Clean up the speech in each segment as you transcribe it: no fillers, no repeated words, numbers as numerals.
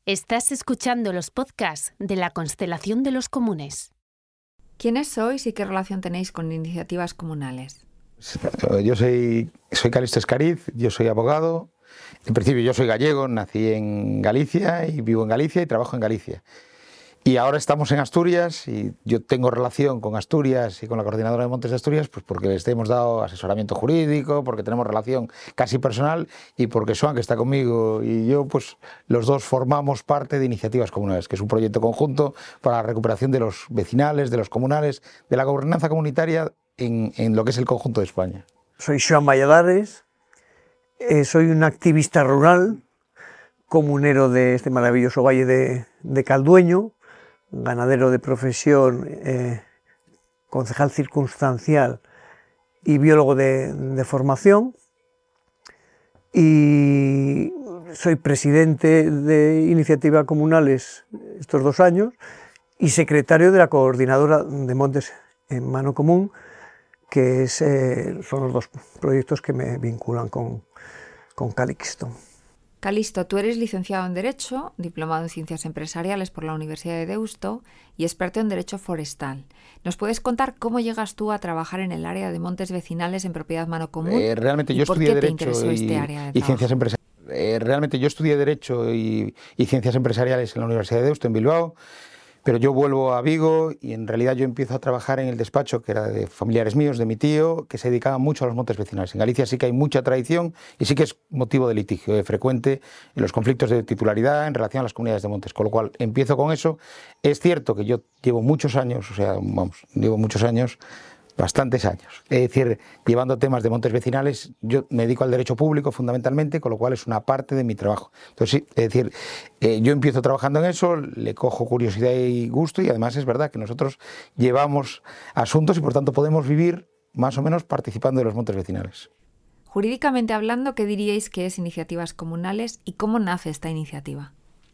Estás escuchando los podcasts de la Constelación de los Comunes. ¿Quiénes sois y qué relación tenéis con iniciativas comunales? Yo soy Calixto Escariz, yo soy abogado. En principio yo soy gallego, nací en Galicia y vivo en Galicia y trabajo en Galicia. Y ahora estamos en Asturias y yo tengo relación con Asturias y con la Coordinadora de Montes de Asturias pues porque les hemos dado asesoramiento jurídico, porque tenemos relación casi personal y porque Joan, que está conmigo, y yo, pues los dos formamos parte de Iniciativas Comunales, que es un proyecto conjunto para la recuperación de los vecinales, de los comunales, de la gobernanza comunitaria en lo que es el conjunto de España. Soy Joan Valladares, soy un activista rural, comunero de este maravilloso valle de Caldueño, ganadero de profesión, concejal circunstancial y biólogo de formación, y soy presidente de Iniciativas Comunales estos 2 años y secretario de la Coordinadora de Montes en Mano Común, que son los 2 proyectos que me vinculan con Calixto. Calixto, tú eres licenciado en Derecho, diplomado en Ciencias Empresariales por la Universidad de Deusto y experto en Derecho Forestal. ¿Nos puedes contar cómo llegas tú a trabajar en el área de montes vecinales en propiedad mano común? Realmente yo estudié Derecho y Ciencias Empresariales. Realmente yo estudié Derecho y Ciencias Empresariales en la Universidad de Deusto, en Bilbao, pero yo vuelvo a Vigo y en realidad yo empiezo a trabajar en el despacho que era de familiares míos, de mi tío, que se dedicaba mucho a los montes vecinales. En Galicia sí que hay mucha tradición y sí que es motivo de litigio frecuente en los conflictos de titularidad en relación a las comunidades de montes, con lo cual empiezo con eso. Es cierto que yo llevo muchos años, bastantes años. Es decir, llevando temas de montes vecinales, yo me dedico al derecho público fundamentalmente, con lo cual es una parte de mi trabajo. Entonces, sí, es decir, yo empiezo trabajando en eso, le cojo curiosidad y gusto, y además es verdad que nosotros llevamos asuntos y por tanto podemos vivir más o menos participando de los montes vecinales. Jurídicamente hablando, ¿qué diríais que es Iniciativas Comunales y cómo nace esta iniciativa?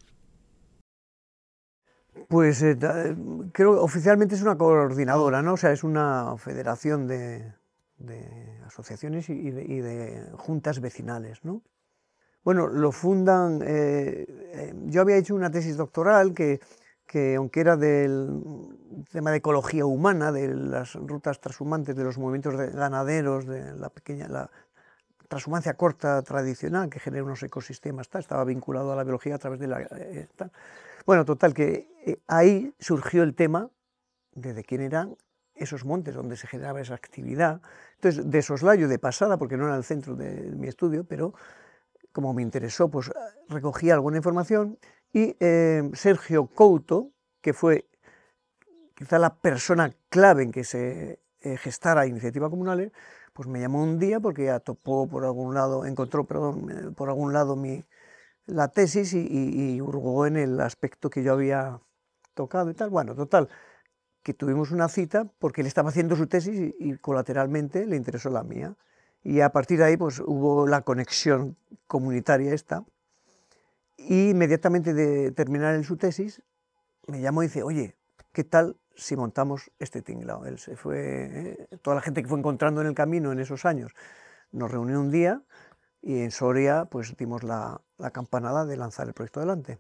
Pues creo que oficialmente es una coordinadora, ¿no? O sea, es una federación de asociaciones y de juntas vecinales, ¿no? Bueno, lo fundan, yo había hecho una tesis doctoral que aunque era del tema de ecología humana, de las rutas transhumantes, de los movimientos ganaderos, de la transhumancia corta tradicional que genera unos ecosistemas, estaba vinculado a la biología a través de la... Bueno, total, que ahí surgió el tema de quién eran esos montes donde se generaba esa actividad. Entonces, de soslayo, de pasada, porque no era el centro de mi estudio, pero como me interesó, pues recogí alguna información y Sergio Couto, que fue quizá la persona clave en que se gestara Iniciativas Comunales, pues me llamó un día porque encontró por algún lado la tesis y hurgó en el aspecto que yo había tocado y tal. Bueno, total, que tuvimos una cita porque él estaba haciendo su tesis y colateralmente le interesó la mía. Y a partir de ahí pues hubo la conexión comunitaria esta. Y inmediatamente de terminar su tesis me llamó y dice, oye, ¿qué tal si montamos este tinglao? Él se fue, toda la gente que fue encontrando en el camino en esos años, nos reunió un día y en Soria pues dimos la campanada de lanzar el proyecto adelante.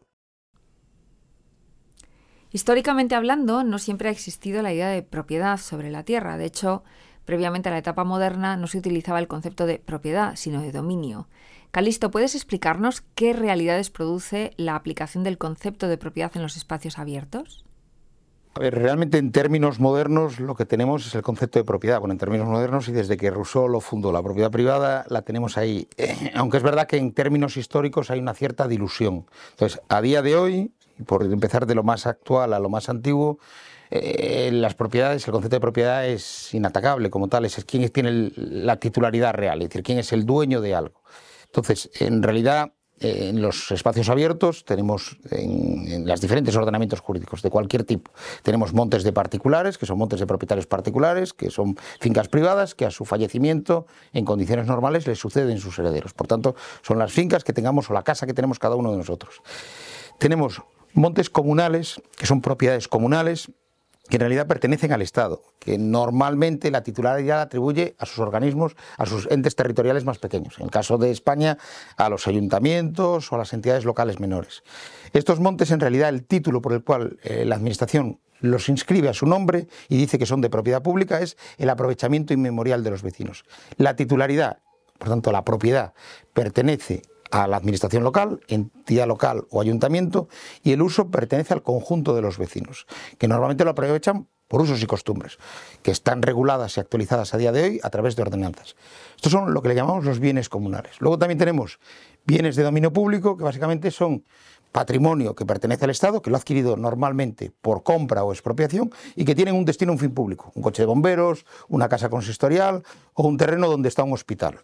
Históricamente hablando, no siempre ha existido la idea de propiedad sobre la tierra. De hecho, previamente a la etapa moderna no se utilizaba el concepto de propiedad, sino de dominio. Calixto, ¿puedes explicarnos qué realidades produce la aplicación del concepto de propiedad en los espacios abiertos? A ver, realmente en términos modernos lo que tenemos es el concepto de propiedad. Bueno, en términos modernos y desde que Rousseau lo fundó, la propiedad privada la tenemos ahí. Aunque es verdad que en términos históricos hay una cierta dilusión. Entonces, a día de hoy, por empezar de lo más actual a lo más antiguo, las propiedades, el concepto de propiedad es inatacable como tal, es quién tiene la titularidad real, es decir, quién es el dueño de algo. Entonces, en realidad, en los espacios abiertos tenemos en los diferentes ordenamientos jurídicos de cualquier tipo. Tenemos montes de particulares, que son montes de propietarios particulares, que son fincas privadas, que a su fallecimiento, en condiciones normales, les suceden sus herederos. Por tanto, son las fincas que tengamos o la casa que tenemos cada uno de nosotros. Tenemos montes comunales, que son propiedades comunales, que en realidad pertenecen al Estado, que normalmente la titularidad la atribuye a sus organismos, a sus entes territoriales más pequeños, en el caso de España a los ayuntamientos o a las entidades locales menores. Estos montes, en realidad, el título por el cual la Administración los inscribe a su nombre y dice que son de propiedad pública es el aprovechamiento inmemorial de los vecinos. La titularidad, por tanto la propiedad, pertenece a la administración local, entidad local o ayuntamiento, y el uso pertenece al conjunto de los vecinos, que normalmente lo aprovechan por usos y costumbres, que están reguladas y actualizadas a día de hoy a través de ordenanzas. Estos son lo que le llamamos los bienes comunales. Luego también tenemos bienes de dominio público, que básicamente son patrimonio que pertenece al Estado, que lo ha adquirido normalmente por compra o expropiación y que tienen un destino, un fin público, un coche de bomberos, una casa consistorial o un terreno donde está un hospital.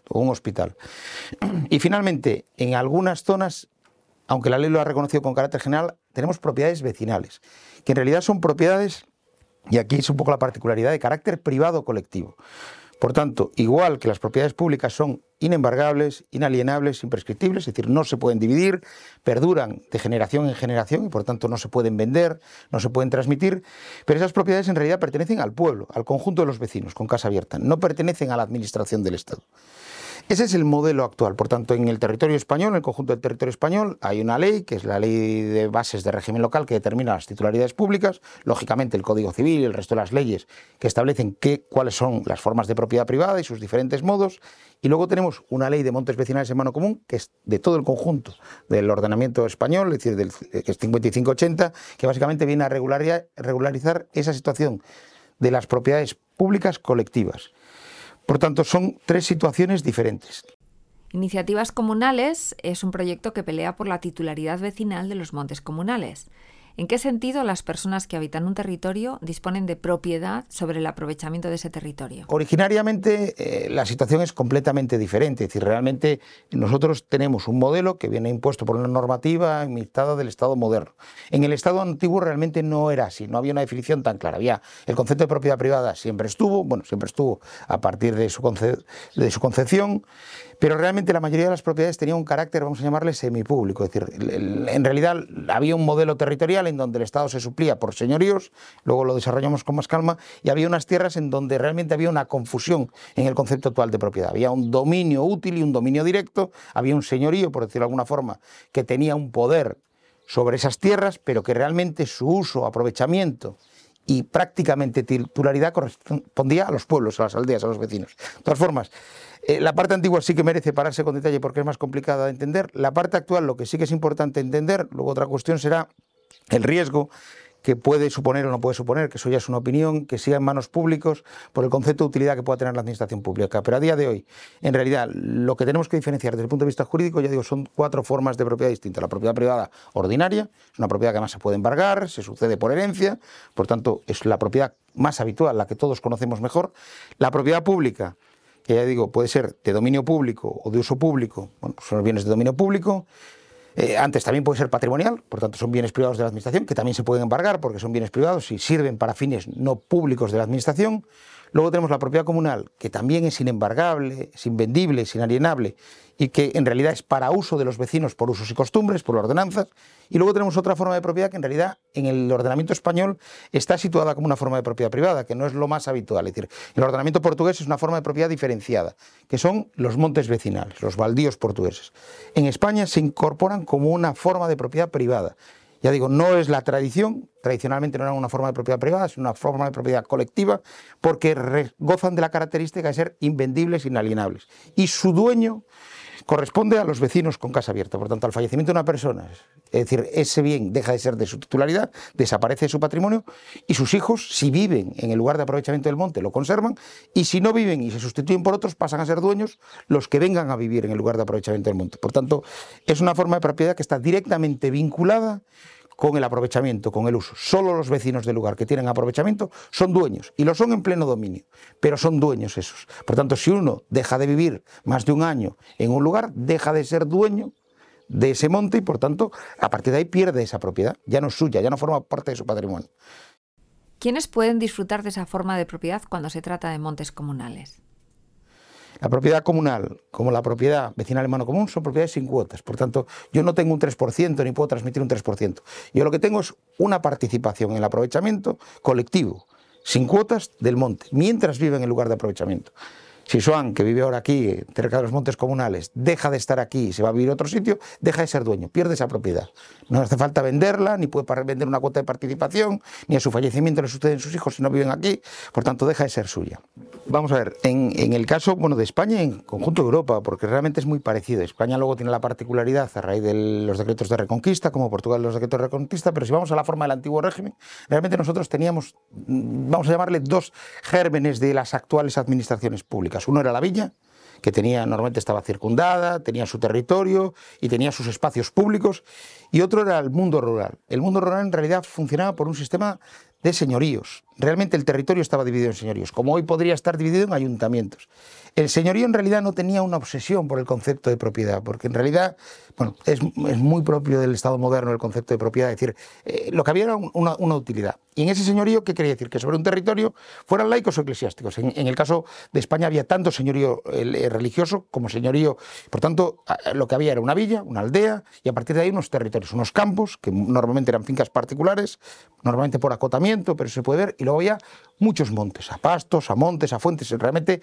Y finalmente, en algunas zonas, aunque la ley lo ha reconocido con carácter general, tenemos propiedades vecinales, que en realidad son propiedades, y aquí es un poco la particularidad, de carácter privado o colectivo. Por tanto, igual que las propiedades públicas son inembargables, inalienables, imprescriptibles, es decir, no se pueden dividir, perduran de generación en generación y por tanto no se pueden vender, no se pueden transmitir, pero esas propiedades en realidad pertenecen al pueblo, al conjunto de los vecinos, con casa abierta, no pertenecen a la administración del Estado. Ese es el modelo actual. Por tanto, en el territorio español, en el conjunto del territorio español, hay una ley, que es la Ley de Bases de Régimen Local, que determina las titularidades públicas, lógicamente el Código Civil y el resto de las leyes que establecen cuáles son las formas de propiedad privada y sus diferentes modos, y luego tenemos una Ley de Montes Vecinales en Mano Común, que es de todo el conjunto del ordenamiento español, es decir, que es 5580, que básicamente viene a regularizar esa situación de las propiedades públicas colectivas. Por tanto, son tres situaciones diferentes. Iniciativas Comunales es un proyecto que pelea por la titularidad vecinal de los montes comunales. ¿En qué sentido las personas que habitan un territorio disponen de propiedad sobre el aprovechamiento de ese territorio? Originariamente la situación es completamente diferente. Es decir, realmente nosotros tenemos un modelo que viene impuesto por una normativa imitada del Estado moderno. En el Estado antiguo realmente no era así, no había una definición tan clara. Había el concepto de propiedad privada, siempre estuvo a partir de su concepción, pero realmente la mayoría de las propiedades tenían un carácter, vamos a llamarle, semipúblico. Es decir, en realidad había un modelo territorial en donde el Estado se suplía por señoríos, luego lo desarrollamos con más calma, y había unas tierras en donde realmente había una confusión en el concepto actual de propiedad. Había un dominio útil y un dominio directo, había un señorío, por decirlo de alguna forma, que tenía un poder sobre esas tierras, pero que realmente su uso, aprovechamiento y prácticamente titularidad correspondía a los pueblos, a las aldeas, a los vecinos. De todas formas, la parte antigua sí que merece pararse con detalle porque es más complicada de entender. La parte actual, lo que sí que es importante entender, luego otra cuestión será el riesgo que puede suponer o no puede suponer, que eso ya es una opinión, que siga en manos públicas por el concepto de utilidad que pueda tener la administración pública. Pero a día de hoy, en realidad, lo que tenemos que diferenciar desde el punto de vista jurídico, ya digo, son cuatro formas de propiedad distintas. La propiedad privada ordinaria, es una propiedad que además se puede embargar, se sucede por herencia, por tanto, es la propiedad más habitual, la que todos conocemos mejor. La propiedad pública, que ya digo, puede ser de dominio público o de uso público, bueno, pues son los bienes de dominio público. Antes también puede ser patrimonial, por tanto son bienes privados de la administración, que también se pueden embargar porque son bienes privados y sirven para fines no públicos de la administración. Luego tenemos la propiedad comunal, que también es inembargable, es invendible, es inalienable y que en realidad es para uso de los vecinos por usos y costumbres, por ordenanzas. Y luego tenemos otra forma de propiedad que en realidad en el ordenamiento español está situada como una forma de propiedad privada, que no es lo más habitual. Es decir, el ordenamiento portugués es una forma de propiedad diferenciada, que son los montes vecinales, los baldíos portugueses. En España se incorporan como una forma de propiedad privada. Ya digo, no es la tradición, tradicionalmente no era una forma de propiedad privada, es una forma de propiedad colectiva, porque gozan de la característica de ser invendibles, inalienables. Y su dueño corresponde a los vecinos con casa abierta. Por tanto, al fallecimiento de una persona, es decir, ese bien deja de ser de su titularidad, desaparece de su patrimonio y sus hijos, si viven en el lugar de aprovechamiento del monte, lo conservan, y si no viven y se sustituyen por otros, pasan a ser dueños los que vengan a vivir en el lugar de aprovechamiento del monte. Por tanto, es una forma de propiedad que está directamente vinculada con el aprovechamiento, con el uso. Solo los vecinos del lugar que tienen aprovechamiento son dueños, y lo son en pleno dominio, pero son dueños esos. Por tanto, si uno deja de vivir más de un año en un lugar, deja de ser dueño de ese monte y, por tanto, a partir de ahí pierde esa propiedad. Ya no es suya, ya no forma parte de su patrimonio. ¿Quiénes pueden disfrutar de esa forma de propiedad cuando se trata de montes comunales? La propiedad comunal, como la propiedad vecinal en mano común, son propiedades sin cuotas. Por tanto, yo no tengo un 3% ni puedo transmitir un 3%. Yo lo que tengo es una participación en el aprovechamiento colectivo, sin cuotas, del monte, mientras vive en el lugar de aprovechamiento. Si Joan, que vive ahora aquí, cerca de los montes comunales, deja de estar aquí y se va a vivir a otro sitio, deja de ser dueño, pierde esa propiedad. No hace falta venderla, ni puede vender una cuota de participación, ni a su fallecimiento le suceden sus hijos si no viven aquí, por tanto deja de ser suya. Vamos a ver, en el caso de España y en conjunto de Europa, porque realmente es muy parecido. España luego tiene la particularidad a raíz de los decretos de Reconquista, como Portugal los decretos de Reconquista, pero si vamos a la forma del antiguo régimen, realmente nosotros teníamos, vamos a llamarle, dos gérmenes de las actuales administraciones públicas. Uno era la villa, que normalmente estaba circundada, tenía su territorio y tenía sus espacios públicos, y otro era el mundo rural. El mundo rural en realidad funcionaba por un sistema de señoríos. Realmente el territorio estaba dividido en señoríos, como hoy podría estar dividido en ayuntamientos. El señorío en realidad no tenía una obsesión por el concepto de propiedad, porque en realidad es muy propio del Estado moderno el concepto de propiedad, es decir, lo que había era una utilidad. Y en ese señorío, ¿qué quería decir? Que sobre un territorio fueran laicos o eclesiásticos. En el caso de España había tanto señorío religioso como señorío, por tanto, lo que había era una villa, una aldea, y a partir de ahí unos territorios, unos campos, que normalmente eran fincas particulares, normalmente por acotamiento, pero se puede ver, y luego había muchos montes, a pastos, a montes, a fuentes. Realmente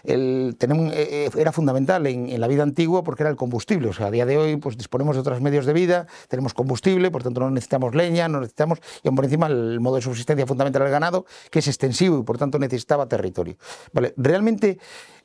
era fundamental en la vida antigua porque era el combustible. O sea, a día de hoy pues disponemos de otros medios de vida, tenemos combustible, por tanto no necesitamos leña, no necesitamos, y aún por encima el modo de subsistencia fundamental del ganado, que es extensivo y por tanto necesitaba territorio. Vale, realmente,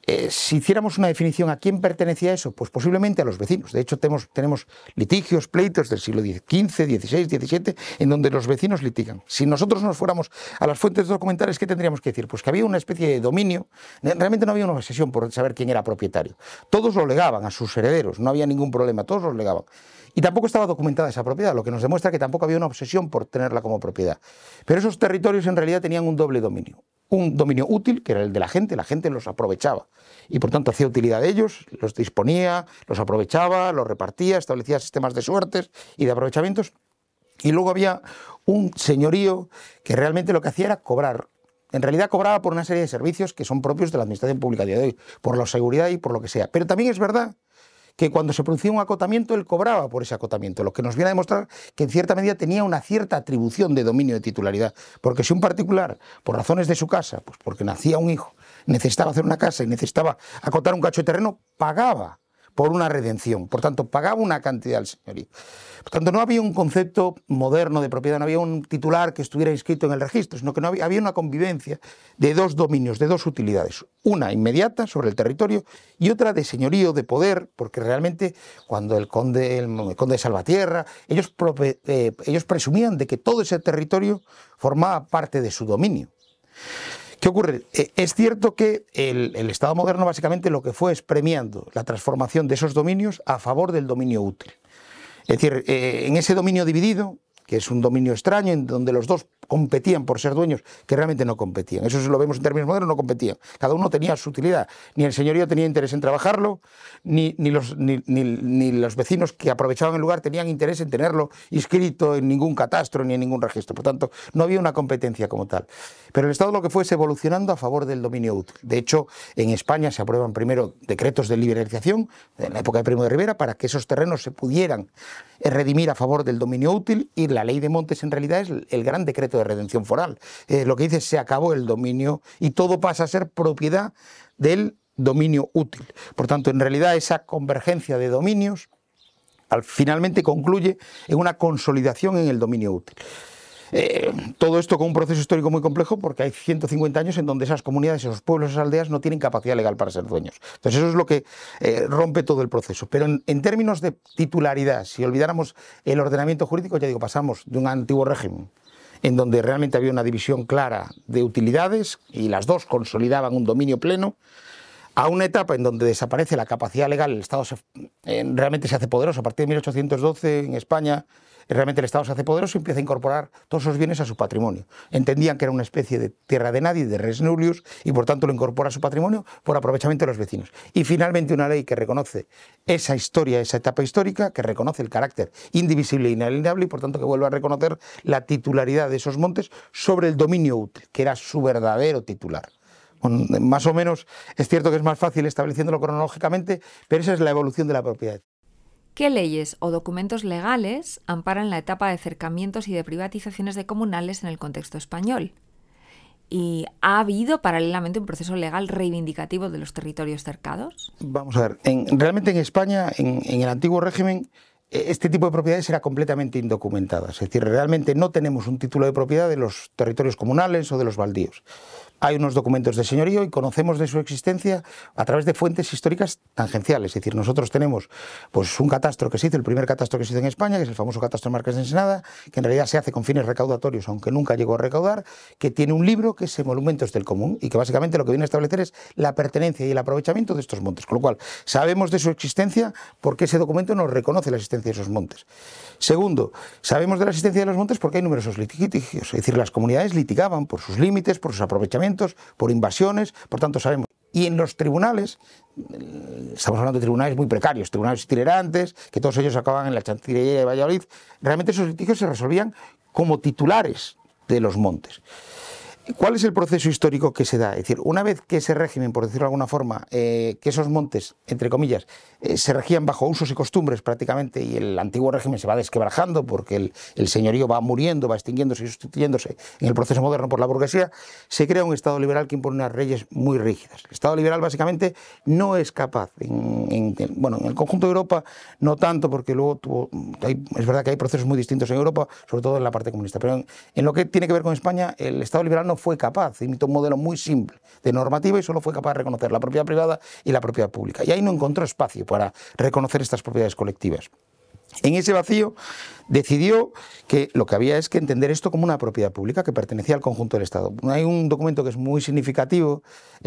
si hiciéramos una definición a quién pertenecía eso, pues posiblemente a los vecinos. De hecho, tenemos litigios, pleitos del siglo XV, XVI, XVII, en donde los vecinos litigan. Si nosotros nos fuéramos a las fuentes documentales, ¿qué tendríamos que decir? Pues que había una especie de dominio, realmente no había una obsesión por saber quién era propietario. Todos lo legaban a sus herederos, no había ningún problema, todos lo legaban. Y tampoco estaba documentada esa propiedad, lo que nos demuestra que tampoco había una obsesión por tenerla como propiedad. Pero esos territorios en realidad tenían un doble dominio. Un dominio útil, que era el de la gente los aprovechaba y por tanto hacía utilidad de ellos, los disponía, los aprovechaba, los repartía, establecía sistemas de suertes y de aprovechamientos. Y luego había un señorío que realmente lo que hacía era cobrar. En realidad cobraba por una serie de servicios que son propios de la administración pública a día de hoy, por la seguridad y por lo que sea. Pero también es verdad que cuando se producía un acotamiento, él cobraba por ese acotamiento, lo que nos viene a demostrar que en cierta medida tenía una cierta atribución de dominio de titularidad, porque si un particular, por razones de su casa, pues porque nacía un hijo, necesitaba hacer una casa y necesitaba acotar un cacho de terreno, pagaba por una redención, por tanto pagaba una cantidad al señorío. Por tanto no había un concepto moderno de propiedad, no había un titular que estuviera inscrito en el registro, sino que había una convivencia de dos dominios, de dos utilidades, una inmediata sobre el territorio y otra de señorío, de poder, porque realmente cuando el conde de Salvatierra, ellos presumían de que todo ese territorio formaba parte de su dominio. ¿Qué ocurre? Es cierto que el Estado moderno básicamente lo que fue es premiando la transformación de esos dominios a favor del dominio útil. Es decir, en ese dominio dividido, que es un dominio extraño, en donde los dos competían por ser dueños, que realmente no competían. Eso lo vemos en términos modernos, no competían. Cada uno tenía su utilidad. Ni el señorío tenía interés en trabajarlo, ni los vecinos que aprovechaban el lugar tenían interés en tenerlo inscrito en ningún catastro ni en ningún registro. Por tanto, no había una competencia como tal. Pero el Estado lo que fue es evolucionando a favor del dominio útil. De hecho, en España se aprueban primero decretos de liberalización, en la época de Primo de Rivera, para que esos terrenos se pudieran redimir a favor del dominio útil, y la ley de montes en realidad es el gran decreto de redención foral. Lo que dice es: se acabó el dominio y todo pasa a ser propiedad del dominio útil. Por tanto, en realidad esa convergencia de dominios finalmente concluye en una consolidación en el dominio útil. Todo esto con un proceso histórico muy complejo, porque hay 150 años en donde esas comunidades, esos pueblos, esas aldeas no tienen capacidad legal para ser dueños. Entonces eso es lo que rompe todo el proceso. Pero en términos de titularidad, si olvidáramos el ordenamiento jurídico, ya digo, pasamos de un antiguo régimen en donde realmente había una división clara de utilidades y las dos consolidaban un dominio pleno, a una etapa en donde desaparece la capacidad legal, el Estado realmente se hace poderoso. A partir de 1812 en España, realmente el Estado se hace poderoso y empieza a incorporar todos esos bienes a su patrimonio. Entendían que era una especie de tierra de nadie, de res nullius, y por tanto lo incorpora a su patrimonio por aprovechamiento de los vecinos. Y finalmente una ley que reconoce esa historia, esa etapa histórica, que reconoce el carácter indivisible e inalienable y por tanto que vuelve a reconocer la titularidad de esos montes sobre el dominio útil, que era su verdadero titular. Bueno, más o menos es cierto que es más fácil estableciéndolo cronológicamente, pero esa es la evolución de la propiedad. ¿Qué leyes o documentos legales amparan la etapa de cercamientos y de privatizaciones de comunales en el contexto español? ¿Y ha habido paralelamente un proceso legal reivindicativo de los territorios cercados? Vamos a ver, realmente en España, en el antiguo régimen, este tipo de propiedades era completamente indocumentada. Es decir, realmente no tenemos un título de propiedad de los territorios comunales o de los baldíos. Hay unos documentos de señorío y conocemos de su existencia a través de fuentes históricas tangenciales. Es decir, nosotros tenemos pues, un catastro que se hizo, el primer catastro que se hizo en España, que es el famoso catastro de Marqués de Ensenada, que en realidad se hace con fines recaudatorios, aunque nunca llegó a recaudar, que tiene un libro que es Emolumentos del Común y que básicamente lo que viene a establecer es la pertenencia y el aprovechamiento de estos montes. Con lo cual, sabemos de su existencia porque ese documento nos reconoce la existencia de esos montes. Segundo, sabemos de la existencia de los montes porque hay numerosos litigios. Es decir, las comunidades litigaban por sus límites, por sus aprovechamientos, por invasiones, por tanto sabemos. Y en los tribunales, estamos hablando de tribunales muy precarios, tribunales itinerantes, que todos ellos acababan en la Chancillería de Valladolid, realmente esos litigios se resolvían como titulares de los montes. ¿Cuál es el proceso histórico que se da? Es decir, una vez que ese régimen, por decirlo de alguna forma, que esos montes, entre comillas, se regían bajo usos y costumbres prácticamente y el antiguo régimen se va desquebrajando porque el señorío va muriendo, va extinguiéndose y sustituyéndose en el proceso moderno por la burguesía, se crea un Estado liberal que impone unas leyes muy rígidas. El Estado liberal básicamente no es capaz, en el conjunto de Europa no tanto porque luego es verdad que hay procesos muy distintos en Europa, sobre todo en la parte comunista, pero en lo que tiene que ver con España, el Estado liberal no fue capaz, imitó un modelo muy simple de normativa y solo fue capaz de reconocer la propiedad privada y la propiedad pública. Y ahí no encontró espacio para reconocer estas propiedades colectivas. En ese vacío decidió que lo que había es que entender esto como una propiedad pública que pertenecía al conjunto del Estado. Hay un documento que es muy significativo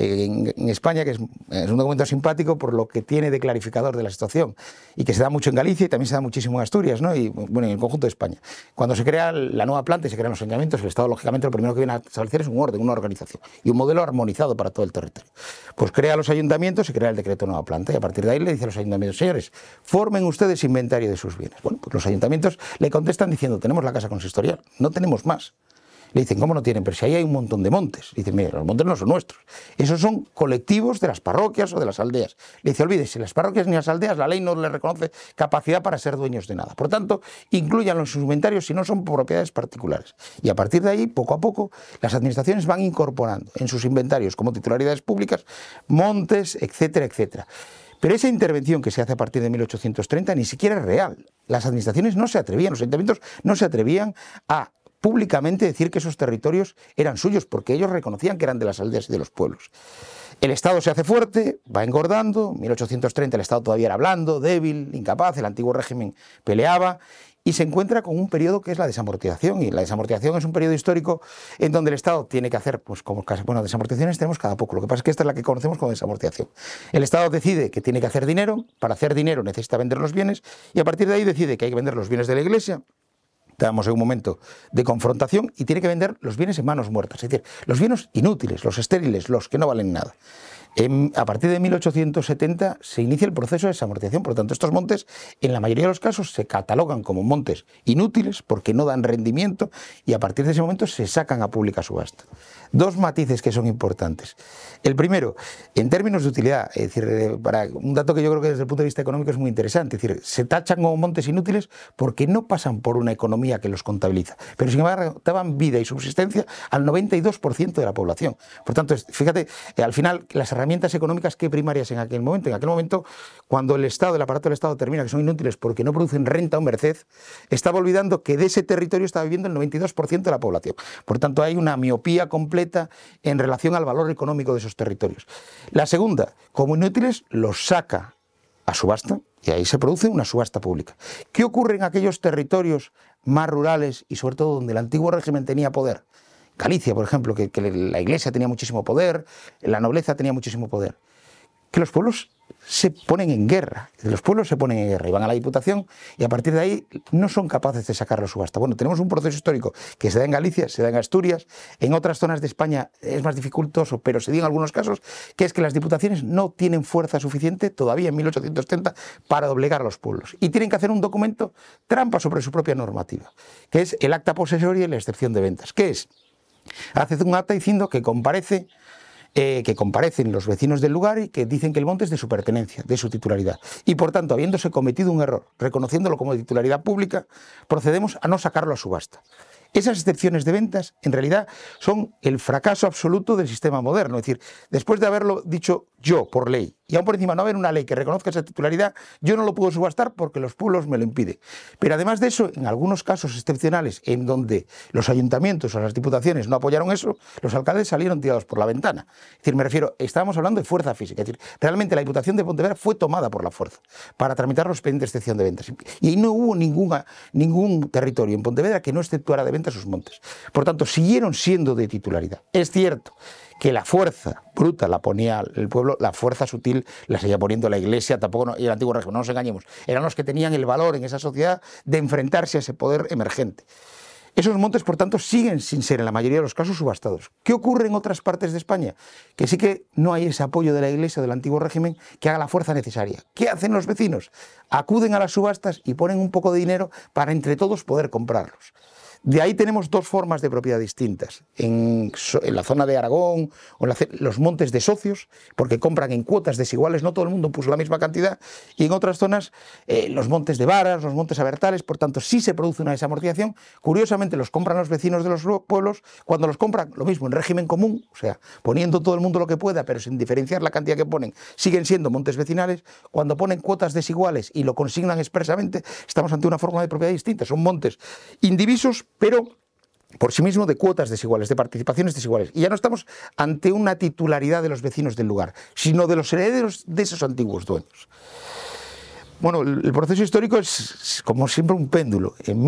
en España, que es un documento simpático por lo que tiene de clarificador de la situación y que se da mucho en Galicia y también se da muchísimo en Asturias, ¿no? Y bueno, en el conjunto de España. Cuando se crea la nueva planta y se crean los ayuntamientos, el Estado lógicamente lo primero que viene a establecer es un orden, una organización y un modelo armonizado para todo el territorio. Pues crea los ayuntamientos y crea el decreto de nueva planta y a partir de ahí le dice a los ayuntamientos: señores, formen ustedes inventario de sus bienes. Bueno, pues los ayuntamientos le contestan diciendo: tenemos la casa consistorial, no tenemos más. Le dicen: ¿cómo no tienen? Pero si ahí hay un montón de montes. Le dicen: mire, los montes no son nuestros. Esos son colectivos de las parroquias o de las aldeas. Le dice: olvídese, las parroquias ni las aldeas, la ley no les reconoce capacidad para ser dueños de nada. Por tanto, incluyan los inventarios si no son propiedades particulares. Y a partir de ahí, poco a poco, las administraciones van incorporando en sus inventarios como titularidades públicas montes, etcétera, etcétera. Pero esa intervención que se hace a partir de 1830 ni siquiera es real. Las administraciones no se atrevían, los ayuntamientos no se atrevían a públicamente decir que esos territorios eran suyos, porque ellos reconocían que eran de las aldeas y de los pueblos. El Estado se hace fuerte, va engordando. En 1830 el Estado todavía era blando, débil, incapaz, el antiguo régimen peleaba y se encuentra con un periodo que es la desamortización. Y la desamortización es un periodo histórico en donde el Estado tiene que hacer, pues como desamortizaciones tenemos cada poco. Lo que pasa es que esta es la que conocemos como desamortización. El Estado decide que tiene que hacer dinero, para hacer dinero necesita vender los bienes y a partir de ahí decide que hay que vender los bienes de la Iglesia. Estamos en un momento de confrontación y tiene que vender los bienes en manos muertas, es decir, los bienes inútiles, los estériles, los que no valen nada. A partir de 1870 se inicia el proceso de desamortización, por lo tanto estos montes en la mayoría de los casos se catalogan como montes inútiles porque no dan rendimiento y a partir de ese momento se sacan a pública subasta. Dos matices que son importantes. El primero, en términos de utilidad, es decir, para un dato que yo creo que desde el punto de vista económico es muy interesante, es decir, se tachan como montes inútiles porque no pasan por una economía que los contabiliza, pero sin embargo daban vida y subsistencia al 92% de la población. Por tanto, fíjate, al final las herramientas económicas que primarias en aquel momento, cuando el Estado, el aparato del Estado termina que son inútiles porque no producen renta o merced, estaba olvidando que de ese territorio estaba viviendo el 92% de la población. Por tanto, hay una miopía completa en relación al valor económico de esos territorios. La segunda, como inútiles, los saca a subasta y ahí se produce una subasta pública. ¿Qué ocurre en aquellos territorios más rurales y sobre todo donde el antiguo régimen tenía poder? Galicia, por ejemplo, que la Iglesia tenía muchísimo poder, la nobleza tenía muchísimo poder. Que los pueblos se ponen en guerra, y van a la Diputación y a partir de ahí no son capaces de sacarlo a subasta. Bueno, tenemos un proceso histórico que se da en Galicia, se da en Asturias, en otras zonas de España es más dificultoso, pero se da en algunos casos, que es que las diputaciones no tienen fuerza suficiente todavía en 1830 para doblegar a los pueblos y tienen que hacer un documento trampa sobre su propia normativa, que es el acta posesoria y la excepción de ventas. ¿Qué es? Hace un acta diciendo que comparece que comparecen los vecinos del lugar y que dicen que el monte es de su pertenencia, de su titularidad. Y por tanto, habiéndose cometido un error, reconociéndolo como de titularidad pública, procedemos a no sacarlo a subasta. Esas excepciones de ventas, en realidad, son el fracaso absoluto del sistema moderno. Es decir, después de haberlo dicho yo por ley, y aún por encima no haber una ley que reconozca esa titularidad, yo no lo puedo subastar porque los pueblos me lo impiden. Pero además de eso, en algunos casos excepcionales en donde los ayuntamientos o las diputaciones no apoyaron eso, los alcaldes salieron tirados por la ventana. Es decir, me refiero, estábamos hablando de fuerza física. Es decir, realmente la Diputación de Pontevedra fue tomada por la fuerza para tramitar los expedientes de excepción de ventas. Y no hubo ningún territorio en Pontevedra que no exceptuara de ventas sus montes. Por tanto, siguieron siendo de titularidad. Es cierto que la fuerza bruta la ponía el pueblo, la fuerza sutil la seguía poniendo la Iglesia, tampoco y el antiguo régimen, no nos engañemos, eran los que tenían el valor en esa sociedad de enfrentarse a ese poder emergente. Esos montes, por tanto, siguen sin ser en la mayoría de los casos subastados. ¿Qué ocurre en otras partes de España? Que sí que no hay ese apoyo de la Iglesia o del antiguo régimen que haga la fuerza necesaria. ¿Qué hacen los vecinos? Acuden a las subastas y ponen un poco de dinero para entre todos poder comprarlos. De ahí tenemos dos formas de propiedad distintas. En la zona de Aragón, o los montes de socios, porque compran en cuotas desiguales, no todo el mundo puso la misma cantidad, y en otras zonas los montes de varas, los montes abertales, por tanto sí se produce una desamortización. Curiosamente los compran los vecinos de los pueblos, cuando los compran, lo mismo, en régimen común, o sea, poniendo todo el mundo lo que pueda, pero sin diferenciar la cantidad que ponen, siguen siendo montes vecinales. Cuando ponen cuotas desiguales y lo consignan expresamente, estamos ante una forma de propiedad distinta, son montes indivisos, pero por sí mismo de cuotas desiguales, de participaciones desiguales. Y ya no estamos ante una titularidad de los vecinos del lugar, sino de los herederos de esos antiguos dueños. Bueno, el proceso histórico es como siempre un péndulo. En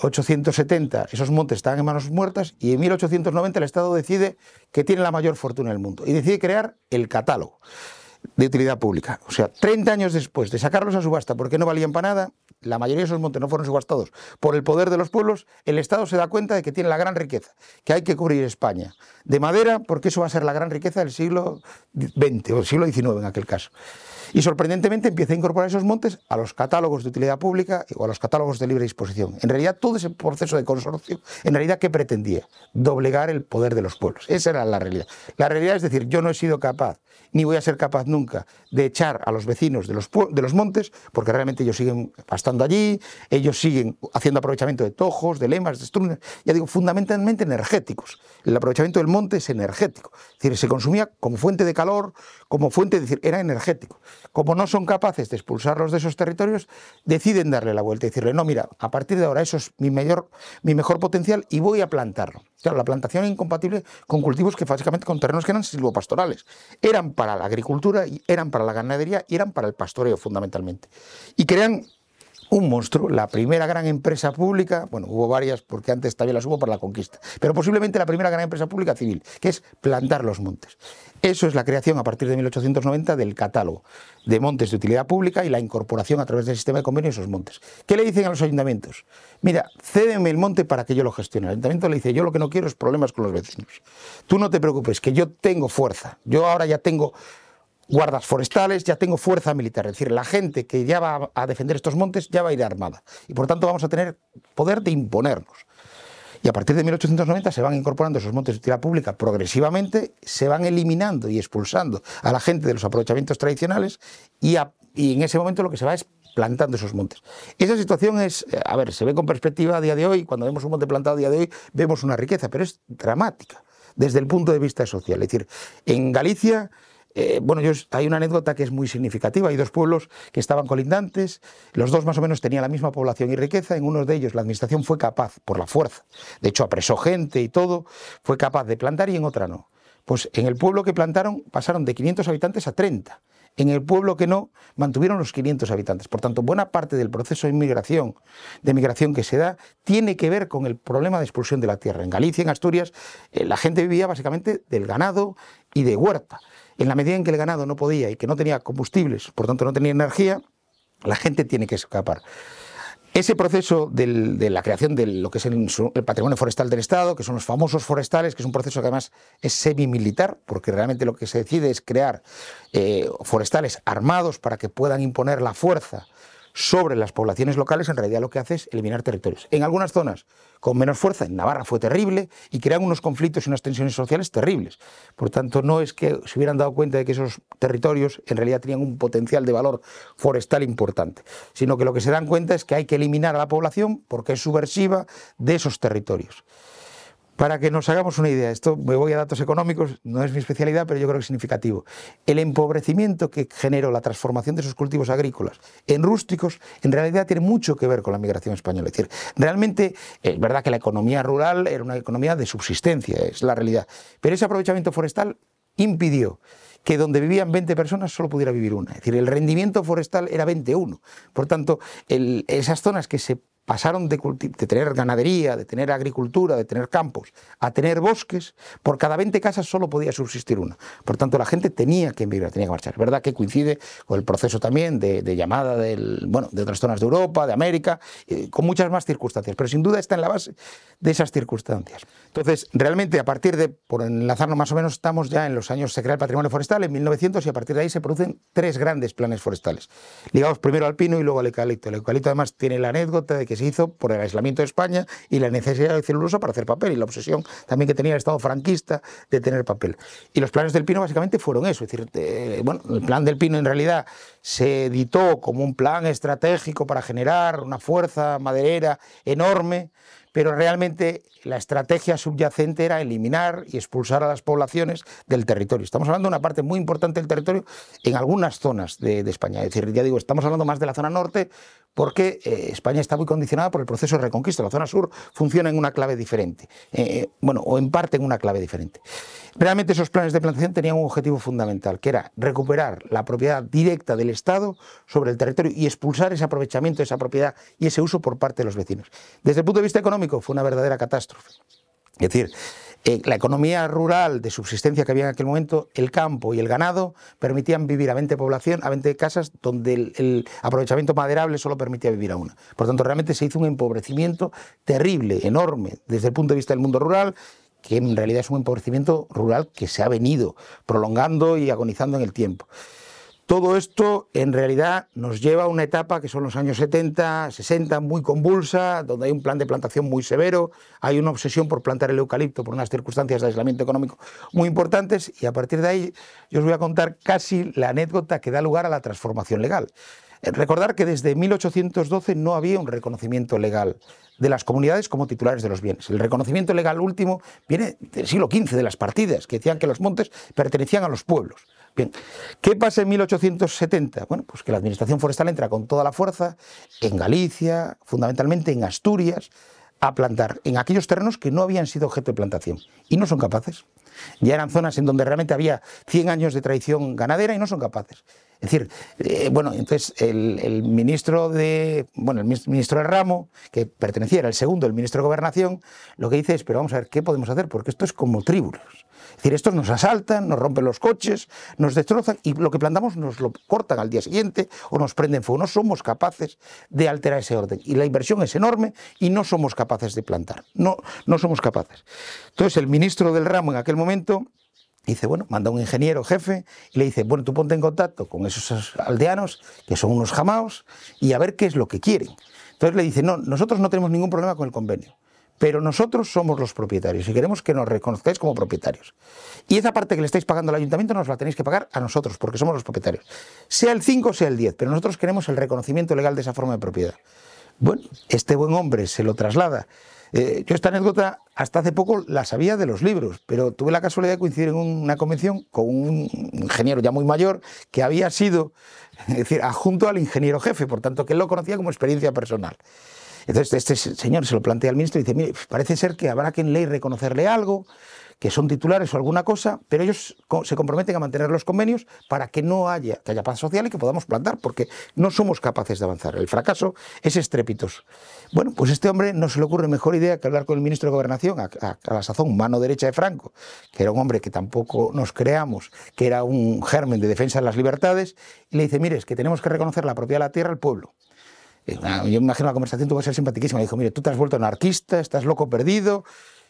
1870 esos montes estaban en manos muertas y en 1890 el Estado decide que tiene la mayor fortuna del mundo y decide crear el catálogo de utilidad pública. O sea, 30 años después de sacarlos a subasta porque no valían para nada, la mayoría de esos montes no fueron subastados por el poder de los pueblos, el Estado se da cuenta de que tiene la gran riqueza, que hay que cubrir España de madera, porque eso va a ser la gran riqueza del siglo XX o del siglo XIX en aquel caso. Y sorprendentemente empieza a incorporar esos montes a los catálogos de utilidad pública o a los catálogos de libre disposición. En realidad todo ese proceso de consorcio, en realidad ¿qué pretendía? Doblegar el poder de los pueblos. Esa era la realidad. La realidad es decir, yo no he sido capaz, ni voy a ser capaz nunca, de echar a los vecinos de los montes, porque realmente ellos siguen pastando allí, ellos siguen haciendo aprovechamiento de tojos, de lemas, de estrunas, ya digo, fundamentalmente energéticos. El aprovechamiento del monte es energético, es decir, se consumía como fuente de calor, como fuente, es decir, era energético. Como no son capaces de expulsarlos de esos territorios, deciden darle la vuelta y decirle, no, mira, a partir de ahora eso es mi mejor potencial y voy a plantarlo. Claro, la plantación es incompatible con cultivos que básicamente con terrenos que eran silvopastorales. Eran para la agricultura, eran para la ganadería y eran para el pastoreo fundamentalmente. Y crean un monstruo, la primera gran empresa pública, bueno, hubo varias porque antes también las hubo para la conquista, pero posiblemente la primera gran empresa pública civil, que es plantar los montes. Eso es la creación a partir de 1890 del catálogo de montes de utilidad pública y la incorporación a través del sistema de convenios de esos montes. ¿Qué le dicen a los ayuntamientos? Mira, cédeme el monte para que yo lo gestione. El ayuntamiento le dice, yo lo que no quiero es problemas con los vecinos. Tú no te preocupes, que yo tengo fuerza, yo ahora ya tengo guardas forestales, ya tengo fuerza militar, es decir, la gente que ya va a defender estos montes ya va a ir armada y por tanto vamos a tener poder de imponernos. Y a partir de 1890 se van incorporando esos montes de utilidad pública progresivamente, se van eliminando y expulsando a la gente de los aprovechamientos tradicionales y en ese momento lo que se va es plantando esos montes. Esa situación es, a ver, se ve con perspectiva a día de hoy, cuando vemos un monte plantado a día de hoy, vemos una riqueza, pero es dramática desde el punto de vista social. Es decir, en Galicia, hay una anécdota que es muy significativa. Hay dos pueblos que estaban colindantes, los dos más o menos tenían la misma población y riqueza. En uno de ellos la administración fue capaz, por la fuerza, de hecho apresó gente y todo, fue capaz de plantar y en otra no. Pues en el pueblo que plantaron pasaron de 500 habitantes a 30. En el pueblo que no, mantuvieron los 500 habitantes. Por tanto, buena parte del proceso de migración que se da tiene que ver con el problema de expulsión de la tierra. En Galicia, en Asturias, la gente vivía básicamente del ganado y de huerta. En la medida en que el ganado no podía y que no tenía combustibles, por tanto no tenía energía, la gente tiene que escapar. Ese proceso de la creación de lo que es el patrimonio forestal del Estado, que son los famosos forestales, que es un proceso que además es semimilitar, porque realmente lo que se decide es crear forestales armados para que puedan imponer la fuerza sobre las poblaciones locales, en realidad lo que hace es eliminar territorios. En algunas zonas con menos fuerza, en Navarra fue terrible, y crean unos conflictos y unas tensiones sociales terribles. Por tanto, no es que se hubieran dado cuenta de que esos territorios en realidad tenían un potencial de valor forestal importante, sino que lo que se dan cuenta es que hay que eliminar a la población porque es subversiva de esos territorios. Para que nos hagamos una idea, esto me voy a datos económicos, no es mi especialidad, pero yo creo que es significativo. El empobrecimiento que generó la transformación de esos cultivos agrícolas en rústicos, en realidad tiene mucho que ver con la migración española. Es decir, realmente es verdad que la economía rural era una economía de subsistencia, es la realidad, pero ese aprovechamiento forestal impidió que donde vivían 20 personas solo pudiera vivir una. Es decir, el rendimiento forestal era 21. Por tanto, esas zonas que se pasaron de tener ganadería, de tener agricultura, de tener campos, a tener bosques, por cada 20 casas solo podía subsistir una. Por tanto, la gente tenía que emigrar, tenía que marchar. Es verdad que coincide con el proceso también de llamada de otras zonas de Europa, de América, con muchas más circunstancias, pero sin duda está en la base de esas circunstancias. Entonces, realmente, a partir de, por enlazarnos más o menos, estamos ya en los años, se crea el patrimonio forestal en 1900, y a partir de ahí se producen 3 grandes planes forestales, ligados primero al pino y luego al eucalipto. El eucalipto además tiene la anécdota de que se hizo por el aislamiento de España y la necesidad de celulosa para hacer papel, y la obsesión también que tenía el Estado franquista de tener papel. Y los planes del pino básicamente fueron eso, es decir, el plan del pino en realidad se editó como un plan estratégico para generar una fuerza maderera enorme, pero realmente la estrategia subyacente era eliminar y expulsar a las poblaciones del territorio. Estamos hablando de una parte muy importante del territorio en algunas zonas de España. Es decir, ya digo, estamos hablando más de la zona norte, porque España está muy condicionada por el proceso de reconquista. La zona sur funciona en una clave diferente, o en parte en una clave diferente. Realmente esos planes de plantación tenían un objetivo fundamental, que era recuperar la propiedad directa del Estado sobre el territorio y expulsar ese aprovechamiento, esa propiedad y ese uso por parte de los vecinos. Desde el punto de vista económico fue una verdadera catástrofe. Es decir, la economía rural de subsistencia que había en aquel momento, el campo y el ganado, permitían vivir a 20 casas, donde el aprovechamiento maderable solo permitía vivir a una. Por tanto, realmente se hizo un empobrecimiento terrible, enorme, desde el punto de vista del mundo rural, que en realidad es un empobrecimiento rural que se ha venido prolongando y agonizando en el tiempo. Todo esto en realidad nos lleva a una etapa que son los años 70, 60, muy convulsa, donde hay un plan de plantación muy severo, hay una obsesión por plantar el eucalipto por unas circunstancias de aislamiento económico muy importantes, y a partir de ahí yo os voy a contar casi la anécdota que da lugar a la transformación legal. Recordar que desde 1812 no había un reconocimiento legal de las comunidades como titulares de los bienes. El reconocimiento legal último viene del siglo XV, de las partidas, que decían que los montes pertenecían a los pueblos. Bien, ¿qué pasa en 1870? Bueno, pues que la administración forestal entra con toda la fuerza en Galicia, fundamentalmente en Asturias, a plantar en aquellos terrenos que no habían sido objeto de plantación, y no son capaces. Ya eran zonas en donde realmente había 100 años de tradición ganadera y no son capaces. Es decir, entonces el ministro de ramo, que pertenecía, era el segundo, el ministro de Gobernación, lo que dice es, pero vamos a ver, ¿qué podemos hacer? Porque esto es como tribunos. Es decir, estos nos asaltan, nos rompen los coches, nos destrozan, y lo que plantamos nos lo cortan al día siguiente o nos prenden fuego. No somos capaces de alterar ese orden. Y la inversión es enorme y no somos capaces de plantar. No somos capaces. Entonces el ministro del ramo en aquel momento dice, manda un ingeniero jefe y le dice, tú ponte en contacto con esos aldeanos que son unos jamaos y a ver qué es lo que quieren. Entonces le dice, no, nosotros no tenemos ningún problema con el convenio, pero nosotros somos los propietarios y queremos que nos reconozcáis como propietarios. Y esa parte que le estáis pagando al ayuntamiento nos la tenéis que pagar a nosotros, porque somos los propietarios. Sea el 5 o sea el 10, pero nosotros queremos el reconocimiento legal de esa forma de propiedad. Bueno, este buen hombre se lo traslada. Yo esta anécdota hasta hace poco la sabía de los libros, pero tuve la casualidad de coincidir en una convención con un ingeniero ya muy mayor que había sido, adjunto al ingeniero jefe, por tanto que él lo conocía como experiencia personal. Entonces este señor se lo plantea al ministro y dice, mire, parece ser que habrá que en ley reconocerle algo, que son titulares o alguna cosa, pero ellos se comprometen a mantener los convenios para que haya paz social y que podamos plantar, porque no somos capaces de avanzar. El fracaso es estrepitoso. Bueno, pues este hombre no se le ocurre mejor idea que hablar con el ministro de Gobernación, a la sazón mano derecha de Franco, que era un hombre que tampoco nos creamos, que era un germen de defensa de las libertades, y le dice, mire, es que tenemos que reconocer la propiedad de la tierra al pueblo. Yo me imagino la conversación tuvo que ser simpaticísima. Le dijo, mire, tú te has vuelto anarquista, estás loco perdido,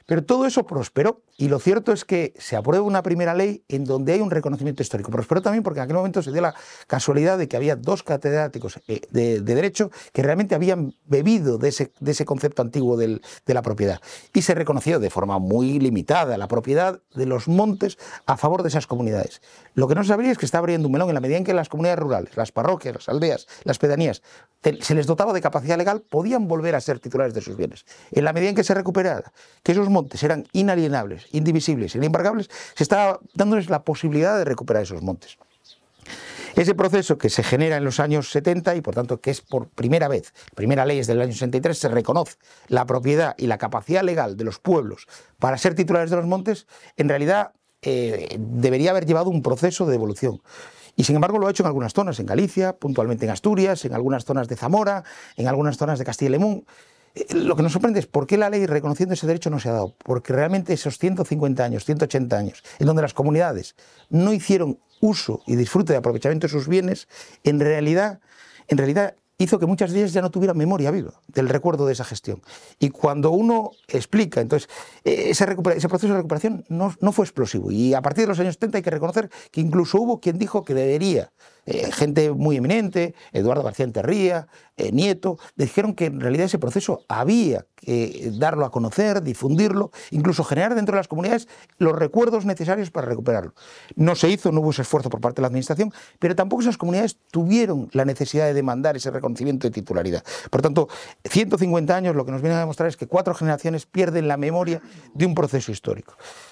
Pero todo eso prosperó y lo cierto es que se aprueba una primera ley en donde hay un reconocimiento histórico. Prosperó también porque en aquel momento se dio la casualidad de que había 2 catedráticos de Derecho que realmente habían bebido de ese concepto antiguo de la propiedad. Y se reconoció de forma muy limitada la propiedad de los montes a favor de esas comunidades. Lo que no se sabría es que está abriendo un melón en la medida en que las comunidades rurales, las parroquias, las aldeas, las pedanías, se les dotaba de capacidad legal, podían volver a ser titulares de sus bienes. En la medida en que se recuperara que esos montes eran inalienables, indivisibles, inembargables, se estaba dándoles la posibilidad de recuperar esos montes. Ese proceso que se genera en los años 70 y por tanto que es por primera vez, primera ley es del año 63, se reconoce la propiedad y la capacidad legal de los pueblos para ser titulares de los montes, en realidad debería haber llevado un proceso de evolución. Y sin embargo lo ha hecho en algunas zonas, en Galicia, puntualmente en Asturias, en algunas zonas de Zamora, en algunas zonas de Castilla y León. Lo que nos sorprende es por qué la ley reconociendo ese derecho no se ha dado. Porque realmente esos 150 años, 180 años, en donde las comunidades no hicieron uso y disfrute de aprovechamiento de sus bienes, en realidad hizo que muchas de ellas ya no tuvieran memoria viva del recuerdo de esa gestión. Y cuando uno explica, entonces, ese proceso de recuperación no fue explosivo. Y a partir de los años 70 hay que reconocer que incluso hubo quien dijo que debería, gente muy eminente, Eduardo García Enterría, Nieto, dijeron que en realidad ese proceso había que darlo a conocer, difundirlo, incluso generar dentro de las comunidades los recuerdos necesarios para recuperarlo. No se hizo, no hubo ese esfuerzo por parte de la administración, pero tampoco esas comunidades tuvieron la necesidad de demandar ese reconocimiento de titularidad. Por tanto, 150 años lo que nos viene a demostrar es que 4 generaciones pierden la memoria de un proceso histórico.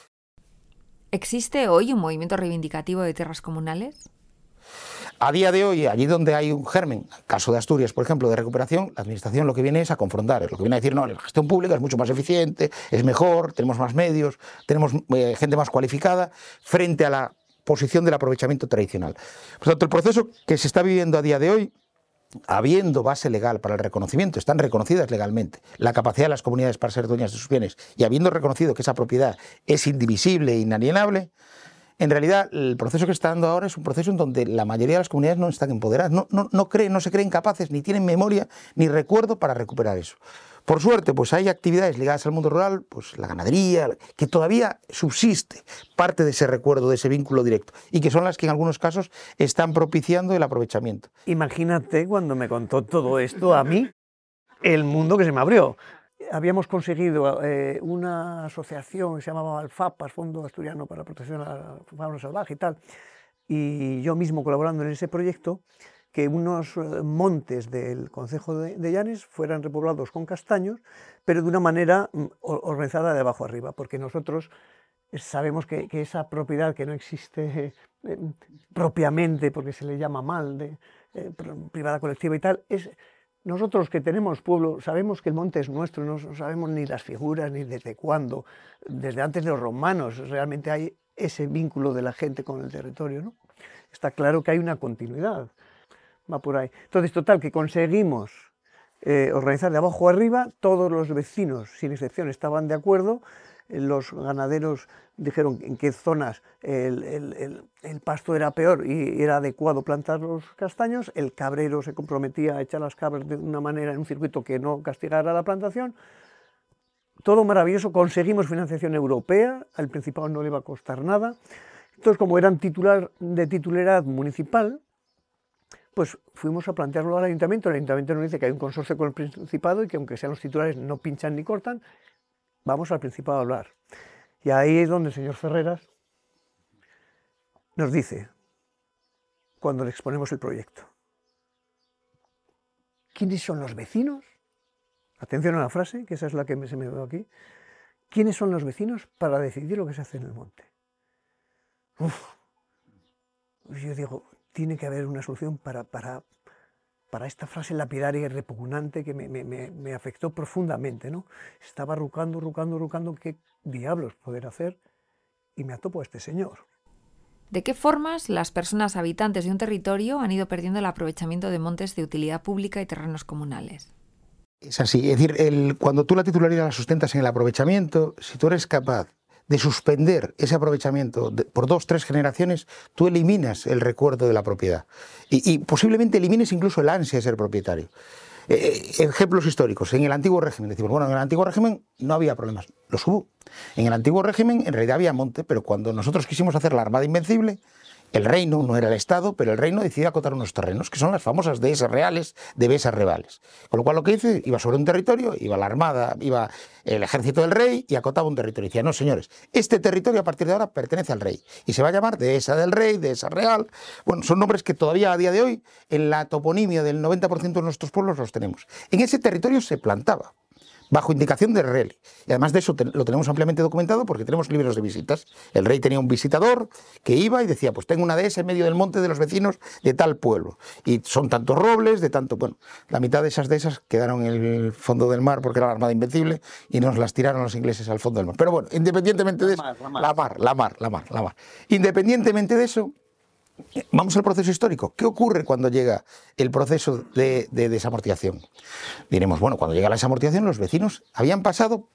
¿Existe hoy un movimiento reivindicativo de tierras comunales? A día de hoy, allí donde hay un germen, caso de Asturias, por ejemplo, de recuperación, la administración lo que viene es a confrontar, lo que viene a decir, no, la gestión pública es mucho más eficiente, es mejor, tenemos más medios, tenemos gente más cualificada, frente a la posición del aprovechamiento tradicional. Por tanto, el proceso que se está viviendo a día de hoy, habiendo base legal para el reconocimiento, están reconocidas legalmente la capacidad de las comunidades para ser dueñas de sus bienes y habiendo reconocido que esa propiedad es indivisible e inalienable, en realidad el proceso que está dando ahora es un proceso en donde la mayoría de las comunidades no están empoderadas, no se creen capaces, ni tienen memoria ni recuerdo para recuperar eso. Por suerte, pues hay actividades ligadas al mundo rural, pues la ganadería, que todavía subsiste parte de ese recuerdo, de ese vínculo directo, y que son las que en algunos casos están propiciando el aprovechamiento. Imagínate cuando me contó todo esto a mí, el mundo que se me abrió. Habíamos conseguido una asociación que se llamaba Alfapas, Fondo Asturiano para la Protección de la Fauna Salvaje y tal, y yo mismo colaborando en ese proyecto, que unos montes del concejo de Llanes fueran repoblados con castaños, pero de una manera organizada de abajo arriba, porque nosotros sabemos que esa propiedad que no existe propiamente, porque se le llama mal, privada colectiva y tal, es... Nosotros que tenemos pueblo sabemos que el monte es nuestro, no sabemos ni las figuras ni desde cuándo, desde antes de los romanos realmente hay ese vínculo de la gente con el territorio, ¿no? Está claro que hay una continuidad, va por ahí. Entonces, total, que conseguimos organizar de abajo arriba, todos los vecinos, sin excepción, estaban de acuerdo, los ganaderos dijeron en qué zonas el pasto era peor y era adecuado plantar los castaños, el cabrero se comprometía a echar las cabras de una manera en un circuito que no castigara la plantación. Todo maravilloso, conseguimos financiación europea, al Principado no le iba a costar nada. Entonces, como eran de titularidad municipal, pues fuimos a plantearlo al ayuntamiento. El ayuntamiento nos dice que hay un consorcio con el Principado y que aunque sean los titulares no pinchan ni cortan, vamos al Principado a hablar. Y ahí es donde el señor Ferreras nos dice, cuando le exponemos el proyecto, ¿quiénes son los vecinos? Atención a la frase, que esa es la que se me ve aquí. ¿Quiénes son los vecinos para decidir lo que se hace en el monte? Yo digo, tiene que haber una solución para esta frase lapidaria y repugnante que me afectó profundamente, ¿no? Estaba rucando, qué diablos poder hacer, y me atopo a este señor. ¿De qué formas las personas habitantes de un territorio han ido perdiendo el aprovechamiento de montes de utilidad pública y terrenos comunales? Es así, es decir, cuando tú la titularidad la sustentas en el aprovechamiento, si tú eres capaz de suspender ese aprovechamiento por 2 o 3 generaciones, tú eliminas el recuerdo de la propiedad y posiblemente elimines incluso el ansia de ser propietario. Ejemplos históricos. En el antiguo régimen, decimos, bueno, en el antiguo régimen no había problemas. los hubo. En el antiguo régimen en realidad había monte, pero cuando nosotros quisimos hacer la Armada Invencible, el reino, no era el Estado, pero el reino decidió acotar unos terrenos, que son las famosas dehesas reales, dehesas revales. Con lo cual lo que hice, iba sobre un territorio, iba la Armada, iba el ejército del rey y acotaba un territorio. Y decía, no señores, este territorio a partir de ahora pertenece al rey. Y se va a llamar dehesa del rey, dehesa real. Bueno, son nombres que todavía a día de hoy, en la toponimia del 90% de nuestros pueblos los tenemos. En ese territorio se plantaba, bajo indicación del rey. Y además de eso lo tenemos ampliamente documentado porque tenemos libros de visitas. El rey tenía un visitador que iba y decía, pues tengo una dehesa en medio del monte de los vecinos de tal pueblo. Y son tantos robles, de tanto... Bueno, la mitad de esas dehesas quedaron en el fondo del mar porque era la Armada Invencible y nos las tiraron los ingleses al fondo del mar. Pero bueno, independientemente de eso... La mar. Independientemente de eso, vamos al proceso histórico. ¿Qué ocurre cuando llega el proceso de desamortización? Diremos, bueno, cuando llega la desamortización los vecinos habían pasado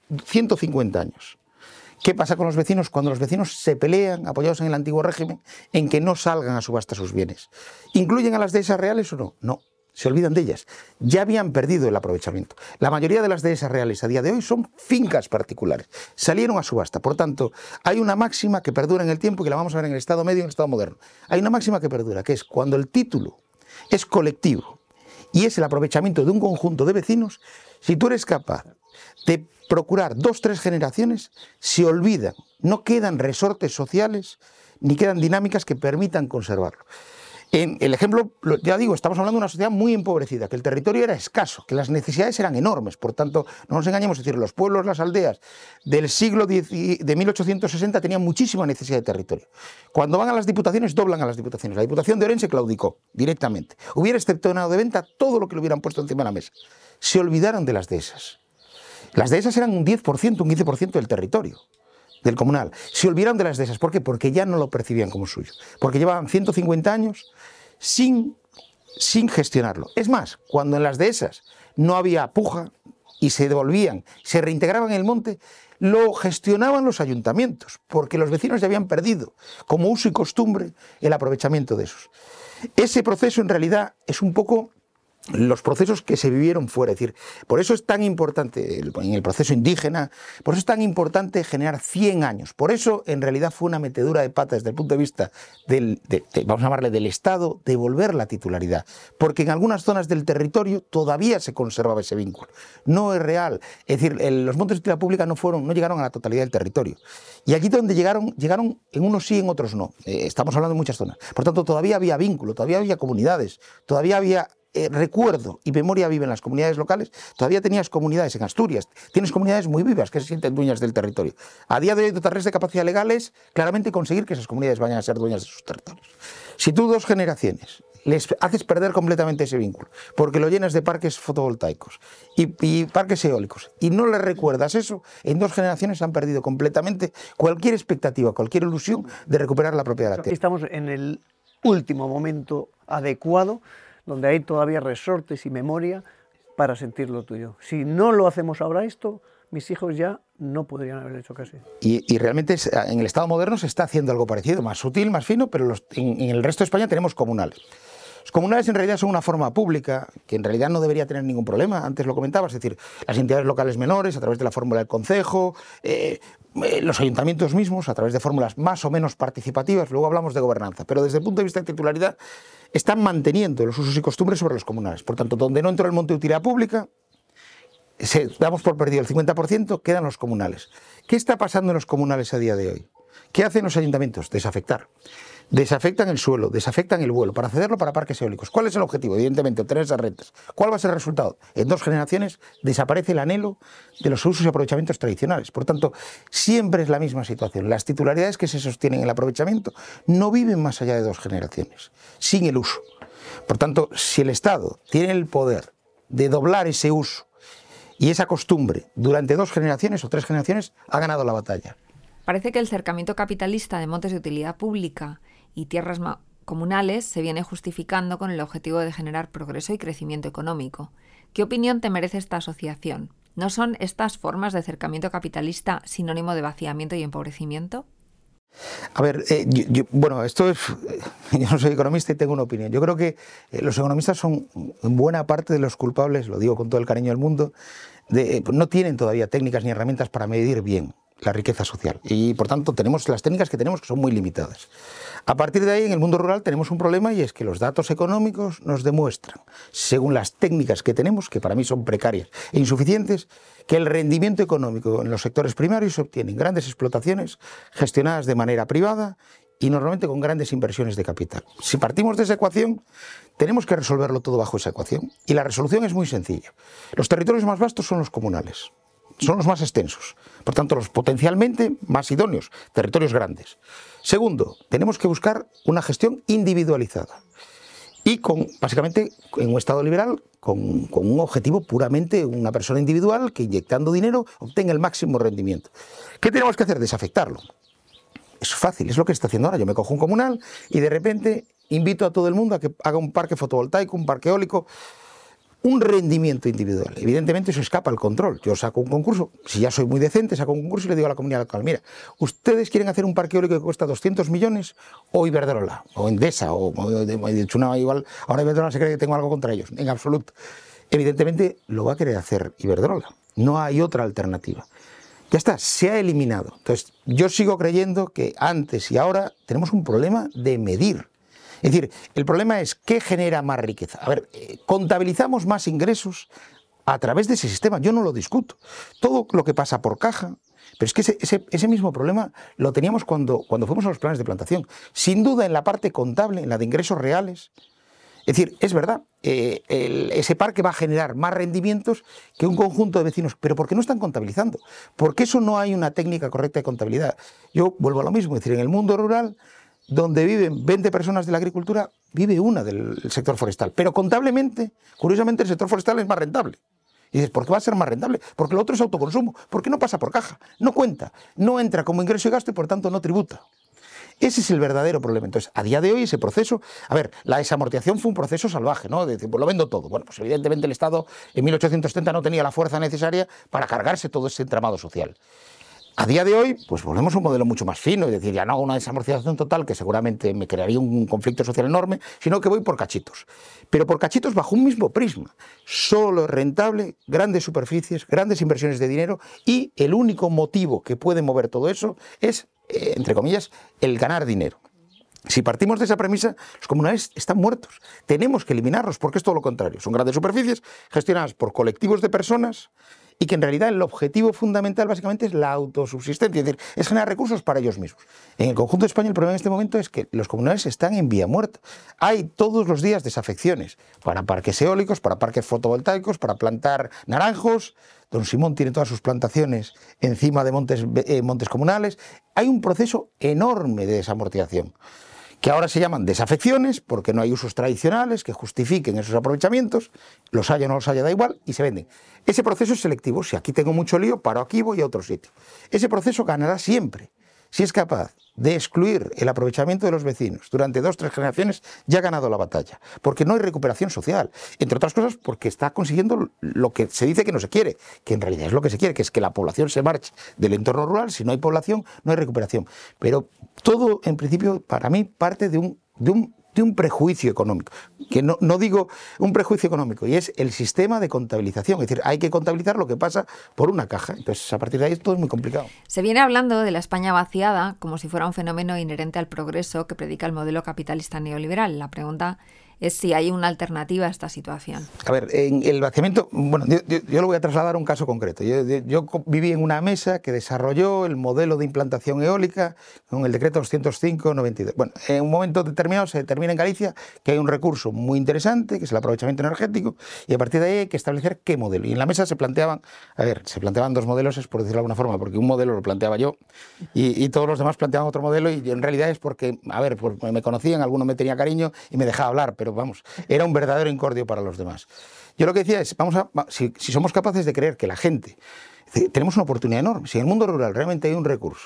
150 años. ¿Qué pasa con los vecinos cuando los vecinos se pelean, apoyados en el antiguo régimen, en que no salgan a subasta sus bienes? ¿Incluyen a las dehesas reales o no? No. Se olvidan de ellas. Ya habían perdido el aprovechamiento. La mayoría de las dehesas reales a día de hoy son fincas particulares. Salieron a subasta. Por tanto, hay una máxima que perdura en el tiempo y que la vamos a ver en el Estado medio y en el Estado moderno. Hay una máxima que perdura, que es cuando el título es colectivo y es el aprovechamiento de un conjunto de vecinos, si tú eres capaz de procurar 2 o 3 generaciones, se olvidan. No quedan resortes sociales ni quedan dinámicas que permitan conservarlo. En el ejemplo, ya digo, estamos hablando de una sociedad muy empobrecida, que el territorio era escaso, que las necesidades eran enormes. Por tanto, no nos engañemos, es decir, los pueblos, las aldeas del siglo de 1860 tenían muchísima necesidad de territorio. Cuando van a las diputaciones, doblan a las diputaciones. La Diputación de Orense claudicó directamente. Hubiera excepcionado de venta todo lo que le hubieran puesto encima de la mesa. Se olvidaron de las dehesas. Las dehesas eran un 10%, un 15% del territorio del comunal. Se olvidaron de las dehesas. ¿Por qué? Porque ya no lo percibían como suyo. Porque llevaban 150 años sin gestionarlo. Es más, cuando en las dehesas no había puja y se devolvían, se reintegraban en el monte, lo gestionaban los ayuntamientos, porque los vecinos ya habían perdido, como uso y costumbre, el aprovechamiento de esos. Ese proceso en realidad es un poco los procesos que se vivieron fuera. Es decir, por eso es tan importante, en el proceso indígena, por eso es tan importante generar 100 años. Por eso, en realidad, fue una metedura de pata desde el punto de vista vamos a llamarle del Estado, devolver la titularidad. Porque en algunas zonas del territorio todavía se conservaba ese vínculo. No es real. Es decir, los montes de utilidad pública no llegaron a la totalidad del territorio. Y aquí donde llegaron en unos sí, en otros no. Estamos hablando de muchas zonas. Por tanto, todavía había vínculo, todavía había comunidades, todavía había recuerdo y memoria viva en las comunidades locales. Todavía tenías comunidades en Asturias, tienes comunidades muy vivas que se sienten dueñas del territorio. A día de hoy dotarles de capacidad legal es claramente conseguir que esas comunidades vayan a ser dueñas de sus territorios. Si tú 2 generaciones les haces perder completamente ese vínculo, porque lo llenas de parques fotovoltaicos y parques eólicos, y no les recuerdas eso, en 2 generaciones han perdido completamente cualquier expectativa, cualquier ilusión de recuperar la propiedad de la tierra. Estamos en el último momento adecuado, donde hay todavía resortes y memoria para sentir lo tuyo. Si no lo hacemos ahora esto, mis hijos ya no podrían haber hecho casi. Y realmente en el Estado moderno se está haciendo algo parecido, más sutil, más fino, pero en el resto de España tenemos comunales. Los comunales en realidad son una forma pública que en realidad no debería tener ningún problema, antes lo comentabas, es decir, las entidades locales menores a través de la fórmula del concejo, los ayuntamientos mismos a través de fórmulas más o menos participativas, luego hablamos de gobernanza, pero desde el punto de vista de titularidad están manteniendo los usos y costumbres sobre los comunales. Por tanto, donde no entró el monte de utilidad pública, damos por perdido el 50%, quedan los comunales. ¿Qué está pasando en los comunales a día de hoy? ¿Qué hacen los ayuntamientos? Desafectar. Desafectan el suelo, desafectan el vuelo para cederlo para parques eólicos. ¿Cuál es el objetivo? Evidentemente, obtener esas rentas. ¿Cuál va a ser el resultado? En 2 generaciones desaparece el anhelo de los usos y aprovechamientos tradicionales. Por tanto, siempre es la misma situación. Las titularidades que se sostienen en el aprovechamiento no viven más allá de 2 generaciones, sin el uso. Por tanto, si el Estado tiene el poder de doblar ese uso y esa costumbre durante 2 generaciones o 3 generaciones, ha ganado la batalla. Parece que el cercamiento capitalista de montes de utilidad pública y tierras comunales se viene justificando con el objetivo de generar progreso y crecimiento económico. ¿Qué opinión te merece esta asociación? ¿No son estas formas de cercamiento capitalista sinónimo de vaciamiento y empobrecimiento? A ver, bueno, esto es, yo no soy economista y tengo una opinión. Yo creo que los economistas son en buena parte de los culpables, lo digo con todo el cariño del mundo, no tienen todavía técnicas ni herramientas para medir bien la riqueza social y por tanto tenemos las técnicas que tenemos que son muy limitadas. A partir de ahí en el mundo rural tenemos un problema y es que los datos económicos nos demuestran, según las técnicas que tenemos, que para mí son precarias e insuficientes, que el rendimiento económico en los sectores primarios se obtiene en grandes explotaciones gestionadas de manera privada y normalmente con grandes inversiones de capital. Si partimos de esa ecuación, tenemos que resolverlo todo bajo esa ecuación y la resolución es muy sencilla. Los territorios más vastos son los comunales. Son los más extensos, por tanto los potencialmente más idóneos, territorios grandes. Segundo, tenemos que buscar una gestión individualizada y básicamente en un Estado liberal con un objetivo puramente una persona individual que inyectando dinero obtenga el máximo rendimiento. ¿Qué tenemos que hacer? Desafectarlo. Es fácil, es lo que está haciendo ahora. Yo me cojo un comunal y de repente invito a todo el mundo a que haga un parque fotovoltaico, un parque eólico, un rendimiento individual. Evidentemente eso escapa al control. Yo saco un concurso, si ya soy muy decente, saco un concurso y le digo a la comunidad local, mira, ¿ustedes quieren hacer un parque eólico que cuesta 200 millones o Iberdrola, o Endesa, o de Chuna, igual, ahora Iberdrola se cree que tengo algo contra ellos? En absoluto. Evidentemente lo va a querer hacer Iberdrola. No hay otra alternativa. Ya está, se ha eliminado. Entonces, yo sigo creyendo que antes y ahora tenemos un problema de medir. Es decir, el problema es ¿qué genera más riqueza? A ver, contabilizamos más ingresos a través de ese sistema, yo no lo discuto. Todo lo que pasa por caja, pero es que ese mismo problema lo teníamos cuando fuimos a los planes de plantación. Sin duda en la parte contable, en la de ingresos reales, es decir, es verdad, ese parque va a generar más rendimientos que un conjunto de vecinos, pero ¿por qué no están contabilizando? Porque eso no hay una técnica correcta de contabilidad. Yo vuelvo a lo mismo, es decir, en el mundo rural, donde viven 20 personas de la agricultura, vive una del sector forestal. Pero contablemente, curiosamente, el sector forestal es más rentable. Y dices, ¿por qué va a ser más rentable? Porque lo otro es autoconsumo. ¿Por qué no pasa por caja? No cuenta, no entra como ingreso y gasto y por tanto no tributa. Ese es el verdadero problema. Entonces, a día de hoy ese proceso, a ver, la desamortización fue un proceso salvaje, ¿no? De decir, pues lo vendo todo. Bueno, pues evidentemente el Estado en 1870 no tenía la fuerza necesaria para cargarse todo ese entramado social. A día de hoy, pues volvemos a un modelo mucho más fino, es decir, ya no hago una desamortización total, que seguramente me crearía un conflicto social enorme, sino que voy por cachitos. Pero por cachitos bajo un mismo prisma. Solo es rentable, grandes superficies, grandes inversiones de dinero, y el único motivo que puede mover todo eso es, entre comillas, el ganar dinero. Si partimos de esa premisa, los comunales están muertos. Tenemos que eliminarlos porque es todo lo contrario. Son grandes superficies gestionadas por colectivos de personas y que en realidad el objetivo fundamental básicamente es la autosubsistencia, es decir, es generar recursos para ellos mismos. En el conjunto de España el problema en este momento es que los comunales están en vía muerta. Hay todos los días desafecciones para parques eólicos, para parques fotovoltaicos, para plantar naranjos. Don Simón tiene todas sus plantaciones encima de montes comunales. Hay un proceso enorme de desamortización, que ahora se llaman desafecciones porque no hay usos tradicionales que justifiquen esos aprovechamientos, los haya o no los haya, da igual, y se venden. Ese proceso es selectivo. Si aquí tengo mucho lío, paro aquí, voy a otro sitio. Ese proceso ganará siempre. Si es capaz de excluir el aprovechamiento de los vecinos durante 2 o 3 generaciones, ya ha ganado la batalla, porque no hay recuperación social, entre otras cosas porque está consiguiendo lo que se dice que no se quiere, que en realidad es lo que se quiere, que es que la población se marche del entorno rural. Si no hay población, no hay recuperación. Pero todo, en principio, para mí, parte de un prejuicio económico, que no digo un prejuicio económico, y es el sistema de contabilización. Es decir, hay que contabilizar lo que pasa por una caja. Entonces, a partir de ahí todo es muy complicado. Se viene hablando de la España vaciada como si fuera un fenómeno inherente al progreso que predica el modelo capitalista neoliberal. La pregunta es si hay una alternativa a esta situación. A ver, en el vaciamiento, bueno, yo lo voy a trasladar a un caso concreto. Yo viví en una mesa que desarrolló el modelo de implantación eólica con el decreto 205/92. Bueno, en un momento determinado se determina en Galicia que hay un recurso muy interesante, que es el aprovechamiento energético, y a partir de ahí hay que establecer qué modelo. Y en la mesa se planteaban 2 modelos, es por decirlo de alguna forma, porque un modelo lo planteaba yo y todos los demás planteaban otro modelo, y en realidad es porque, pues me conocían, alguno me tenía cariño y me dejaba hablar, pero vamos, era un verdadero incordio para los demás. Yo lo que decía es, si somos capaces de creer que la gente, tenemos una oportunidad enorme. Si en el mundo rural realmente hay un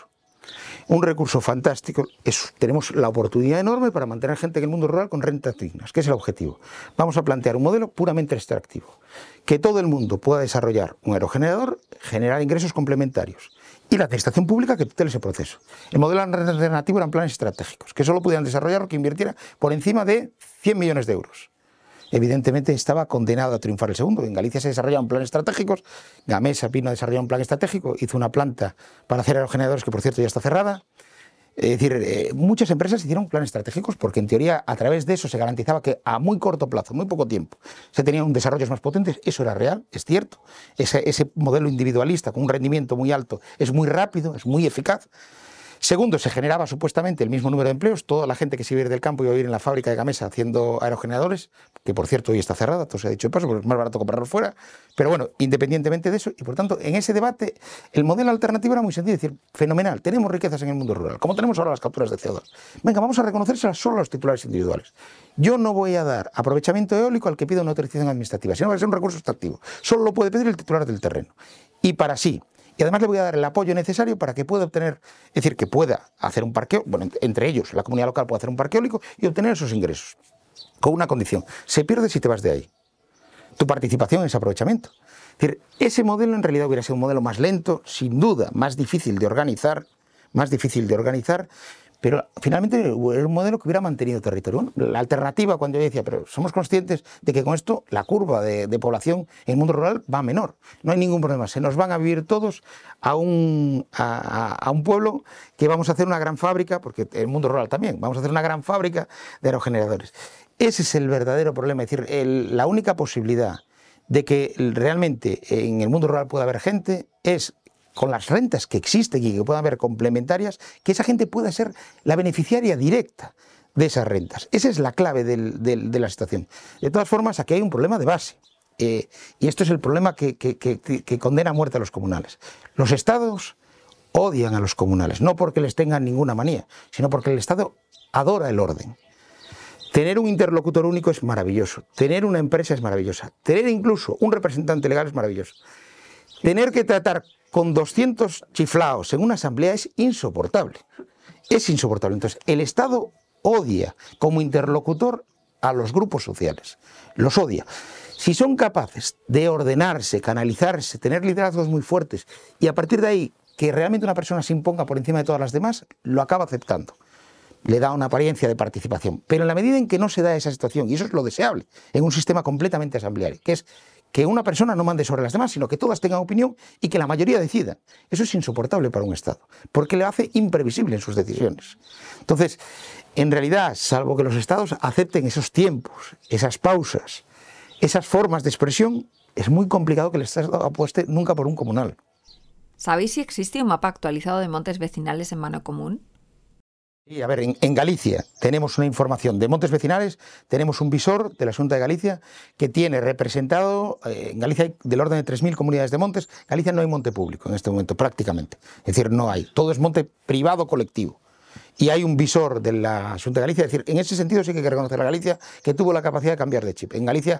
recurso fantástico, tenemos la oportunidad enorme para mantener gente en el mundo rural con rentas dignas, que es el objetivo. Vamos a plantear un modelo puramente extractivo, que todo el mundo pueda desarrollar un aerogenerador, generar ingresos complementarios y la administración pública que tutele ese proceso. El modelo alternativo eran planes estratégicos, que solo podían desarrollar o que invirtiera por encima de 100 millones de euros. Evidentemente estaba condenado a triunfar el segundo. En Galicia se desarrollaban planes estratégicos, Gamesa vino a desarrollar un plan estratégico, hizo una planta para hacer aerogeneradores que por cierto ya está cerrada. Es decir, muchas empresas hicieron planes estratégicos porque en teoría a través de eso se garantizaba que a muy corto plazo, muy poco tiempo, se tenían desarrollos más potentes. Eso era real, es cierto. Ese modelo individualista con un rendimiento muy alto es muy rápido, es muy eficaz. Segundo, se generaba supuestamente el mismo número de empleos. Toda la gente que se iba a ir del campo iba a vivir en la fábrica de Gamesa haciendo aerogeneradores, que por cierto hoy está cerrada, todo se ha dicho de paso, porque es más barato comprarlo fuera. Pero bueno, independientemente de eso, y por tanto, en ese debate, el modelo alternativo era muy sencillo, es decir, fenomenal, tenemos riquezas en el mundo rural, como tenemos ahora las capturas de CO2. Venga, vamos a reconocérselas solo a los titulares individuales. Yo no voy a dar aprovechamiento eólico al que pida una autorización administrativa, sino que va a ser un recurso extractivo. Solo lo puede pedir el titular del terreno. Y para sí. Y además le voy a dar el apoyo necesario para que pueda obtener, es decir, que pueda hacer un parque, bueno, entre ellos la comunidad local puede hacer un parque eólico y obtener esos ingresos. Con una condición, se pierde si te vas de ahí. Tu participación en ese aprovechamiento. Es decir, ese modelo en realidad hubiera sido un modelo más lento, sin duda, más difícil de organizar, pero finalmente era un modelo que hubiera mantenido territorio. Bueno, la alternativa, cuando yo decía, pero somos conscientes de que con esto la curva de población en el mundo rural va a menor. No hay ningún problema, se nos van a vivir todos a un pueblo que vamos a hacer una gran fábrica, porque el mundo rural también, vamos a hacer una gran fábrica de aerogeneradores. Ese es el verdadero problema, es decir, la única posibilidad de que realmente en el mundo rural pueda haber gente es con las rentas que existen y que puedan haber complementarias, que esa gente pueda ser la beneficiaria directa de esas rentas. Esa es la clave de la situación. De todas formas, aquí hay un problema de base, y esto es el problema que condena a muerte a los comunales. Los estados odian a los comunales, no porque les tengan ninguna manía, sino porque el Estado adora el orden. Tener un interlocutor único es maravilloso, tener una empresa es maravillosa, tener incluso un representante legal es maravilloso. Tener que tratar con 200 chiflaos en una asamblea es insoportable. Es insoportable. Entonces, el Estado odia como interlocutor a los grupos sociales. Los odia. Si son capaces de ordenarse, canalizarse, tener liderazgos muy fuertes y a partir de ahí que realmente una persona se imponga por encima de todas las demás, lo acaba aceptando. Le da una apariencia de participación. Pero en la medida en que no se da esa situación, y eso es lo deseable, en un sistema completamente asambleario, que es que una persona no mande sobre las demás, sino que todas tengan opinión y que la mayoría decida. Eso es insoportable para un Estado, porque le hace imprevisible en sus decisiones. Entonces, en realidad, salvo que los Estados acepten esos tiempos, esas pausas, esas formas de expresión, es muy complicado que el Estado apueste nunca por un comunal. ¿Sabéis si existe un mapa actualizado de montes vecinales en mano común? Sí, a ver, en Galicia tenemos una información de montes vecinales, tenemos un visor de la Xunta de Galicia que tiene representado, en Galicia hay del orden de 3.000 comunidades de montes. Galicia no hay monte público en este momento prácticamente, es decir, no hay, todo es monte privado colectivo. Y hay un visor de la Xunta de Galicia, es decir, en ese sentido sí que hay que reconocer a Galicia que tuvo la capacidad de cambiar de chip. En Galicia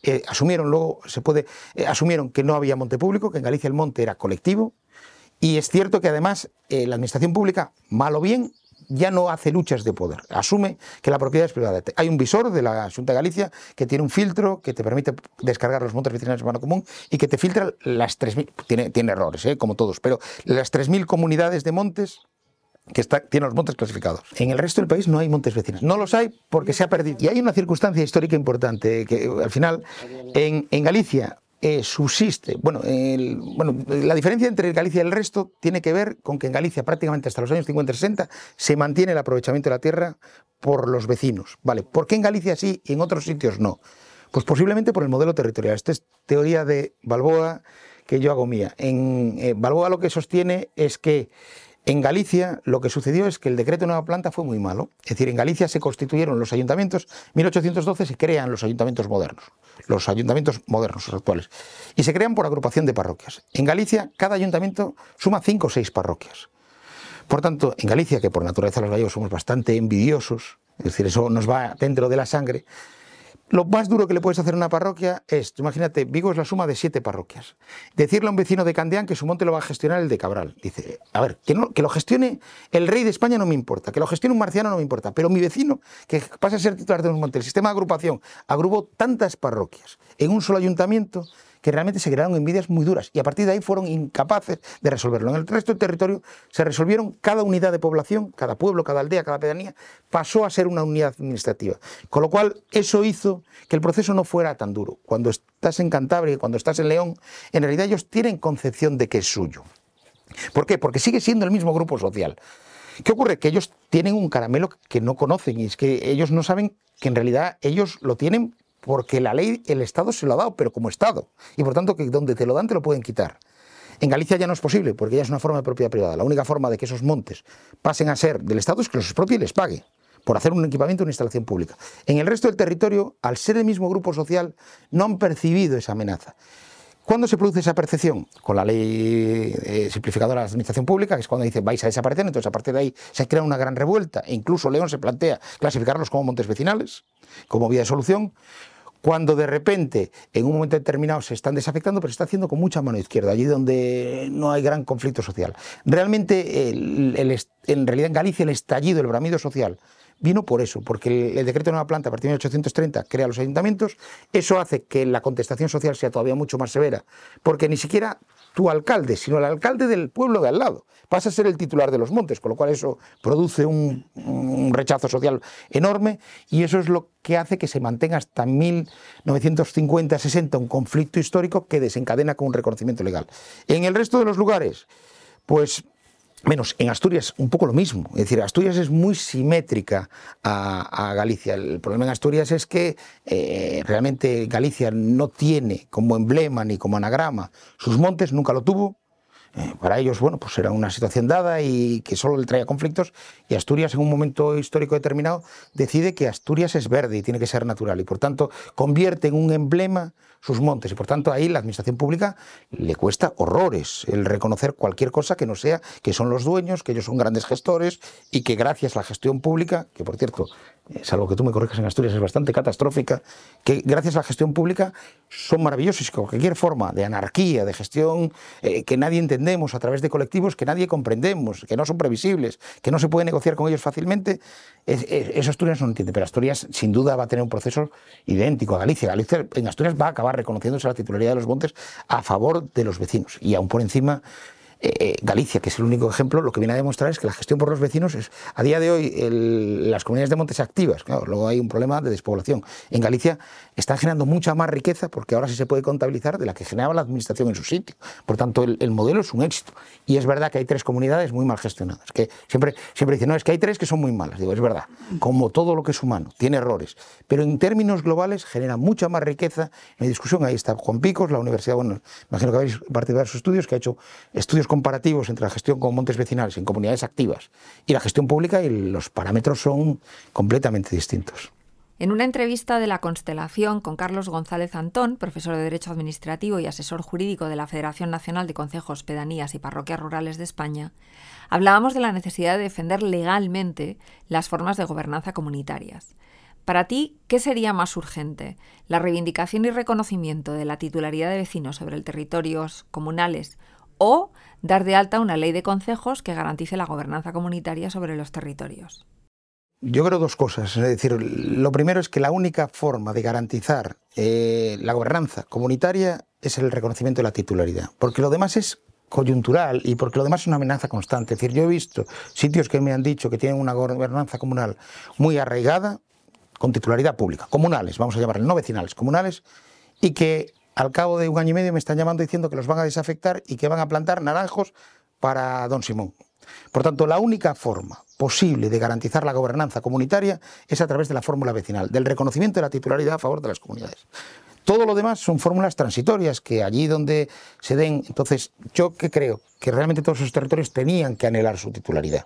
asumieron que no había monte público, que en Galicia el monte era colectivo, y es cierto que además la administración pública, mal o bien, ya no hace luchas de poder, asume que la propiedad es privada. Hay un visor de la Xunta de Galicia que tiene un filtro que te permite descargar los montes vecinales en mano común y que te filtra las 3.000, tiene errores, como todos, pero las 3.000 comunidades de montes que tienen los montes clasificados. En el resto del país no hay montes vecinales, no los hay porque se ha perdido. Y hay una circunstancia histórica importante, que al final en Galicia subsiste, la diferencia entre Galicia y el resto tiene que ver con que en Galicia prácticamente hasta los años 50-60 se mantiene el aprovechamiento de la tierra por los vecinos, ¿vale? ¿Por qué en Galicia sí y en otros sitios no? Pues posiblemente por el modelo territorial. Esta es teoría de Balboa que yo hago mía. Balboa lo que sostiene es que en Galicia lo que sucedió es que el decreto de nueva planta fue muy malo. Es decir, en Galicia se constituyeron los ayuntamientos, en 1812 se crean los ayuntamientos modernos, los actuales, y se crean por agrupación de parroquias. En Galicia cada ayuntamiento suma 5 o 6 parroquias. Por tanto, en Galicia, que por naturaleza los gallegos somos bastante envidiosos, es decir, eso nos va dentro de la sangre, lo más duro que le puedes hacer a una parroquia es, imagínate, Vigo es la suma de 7 parroquias. Decirle a un vecino de Candeán que su monte lo va a gestionar el de Cabral. Dice, a ver, que lo gestione el rey de España no me importa, que lo gestione un marciano no me importa, pero mi vecino, que pasa a ser titular de un monte, el sistema de agrupación, agrupó tantas parroquias en un solo ayuntamiento que realmente se crearon envidias muy duras y a partir de ahí fueron incapaces de resolverlo. En el resto del territorio se resolvieron cada unidad de población, cada pueblo, cada aldea, cada pedanía, pasó a ser una unidad administrativa. Con lo cual eso hizo que el proceso no fuera tan duro. Cuando estás en Cantabria, cuando estás en León, en realidad ellos tienen concepción de que es suyo. ¿Por qué? Porque sigue siendo el mismo grupo social. ¿Qué ocurre? Que ellos tienen un caramelo que no conocen y es que ellos no saben que en realidad ellos lo tienen porque la ley, el Estado se lo ha dado, pero como Estado. Y por tanto que donde te lo dan te lo pueden quitar. En Galicia ya no es posible porque ya es una forma de propiedad privada. La única forma de que esos montes pasen a ser del Estado es que los expropie y les pague por hacer un equipamiento o una instalación pública. En el resto del territorio, al ser el mismo grupo social, no han percibido esa amenaza. ¿Cuándo se produce esa percepción? Con la ley simplificadora de la administración pública, que es cuando dice vais a desaparecer, entonces a partir de ahí se crea una gran revuelta e incluso León se plantea clasificarlos como montes vecinales, como vía de solución, cuando de repente en un momento determinado se están desafectando, pero se está haciendo con mucha mano izquierda, allí donde no hay gran conflicto social. Realmente, en realidad en Galicia el estallido, el bramido social, vino por eso, porque el decreto de nueva planta a partir de 1830 crea los ayuntamientos, eso hace que la contestación social sea todavía mucho más severa, porque ni siquiera tu alcalde, sino el alcalde del pueblo de al lado pasa a ser el titular de los montes, con lo cual eso produce un rechazo social enorme y eso es lo que hace que se mantenga hasta 1950-60 un conflicto histórico que desencadena con un reconocimiento legal. En el resto de los lugares, pues menos, en Asturias un poco lo mismo, es decir, Asturias es muy simétrica a Galicia. El problema en Asturias es que realmente Galicia no tiene como emblema ni como anagrama sus montes, nunca lo tuvo. Para ellos, bueno, pues era una situación dada y que solo le traía conflictos y Asturias en un momento histórico determinado decide que Asturias es verde y tiene que ser natural y por tanto convierte en un emblema sus montes y por tanto ahí la administración pública le cuesta horrores el reconocer cualquier cosa que no sea que son los dueños, que ellos son grandes gestores y que gracias a la gestión pública, que por cierto, salvo que tú me corrijas en Asturias es bastante catastrófica, que gracias a la gestión pública son maravillosos y cualquier forma de anarquía, de gestión que nadie entendemos a través de colectivos que nadie comprendemos, que no son previsibles, que no se puede negociar con ellos fácilmente, eso Asturias no entiende, pero Asturias sin duda va a tener un proceso idéntico a Galicia. Galicia en Asturias va a acabar reconociéndose la titularidad de los montes a favor de los vecinos y aún por encima Galicia, que es el único ejemplo, lo que viene a demostrar es que la gestión por los vecinos es, a día de hoy, las comunidades de montes activas, claro, luego hay un problema de despoblación. En Galicia están generando mucha más riqueza porque ahora sí se puede contabilizar de la que generaba la administración en su sitio. Por tanto, el modelo es un éxito. Y es verdad que hay 3 comunidades muy mal gestionadas, que siempre dicen, no, es que hay 3 que son muy malas. Digo, es verdad, como todo lo que es humano, tiene errores, pero en términos globales genera mucha más riqueza. En la discusión ahí está Juan Picos, la universidad, bueno, imagino que habéis participado en sus estudios, que ha hecho estudios comparativos entre la gestión con montes vecinales en comunidades activas y la gestión pública y los parámetros son completamente distintos. En una entrevista de La Constelación con Carlos González Antón, profesor de Derecho Administrativo y asesor jurídico de la Federación Nacional de Concejos, Pedanías y Parroquias Rurales de España, hablábamos de la necesidad de defender legalmente las formas de gobernanza comunitarias. Para ti, ¿qué sería más urgente? ¿La reivindicación y reconocimiento de la titularidad de vecinos sobre los territorios comunales o dar de alta una ley de concejos que garantice la gobernanza comunitaria sobre los territorios? Yo creo 2 cosas. Es decir, lo primero es que la única forma de garantizar la gobernanza comunitaria es el reconocimiento de la titularidad, porque lo demás es coyuntural y porque lo demás es una amenaza constante. Es decir, yo he visto sitios que me han dicho que tienen una gobernanza comunal muy arraigada, con titularidad pública, comunales, vamos a llamarle, no vecinales, comunales, y que al cabo de 1 año y medio me están llamando diciendo que los van a desafectar y que van a plantar naranjos para Don Simón. Por tanto, la única forma posible de garantizar la gobernanza comunitaria es a través de la fórmula vecinal, del reconocimiento de la titularidad a favor de las comunidades. Todo lo demás son fórmulas transitorias que allí donde se den. Entonces, yo que creo que realmente todos esos territorios tenían que anhelar su titularidad.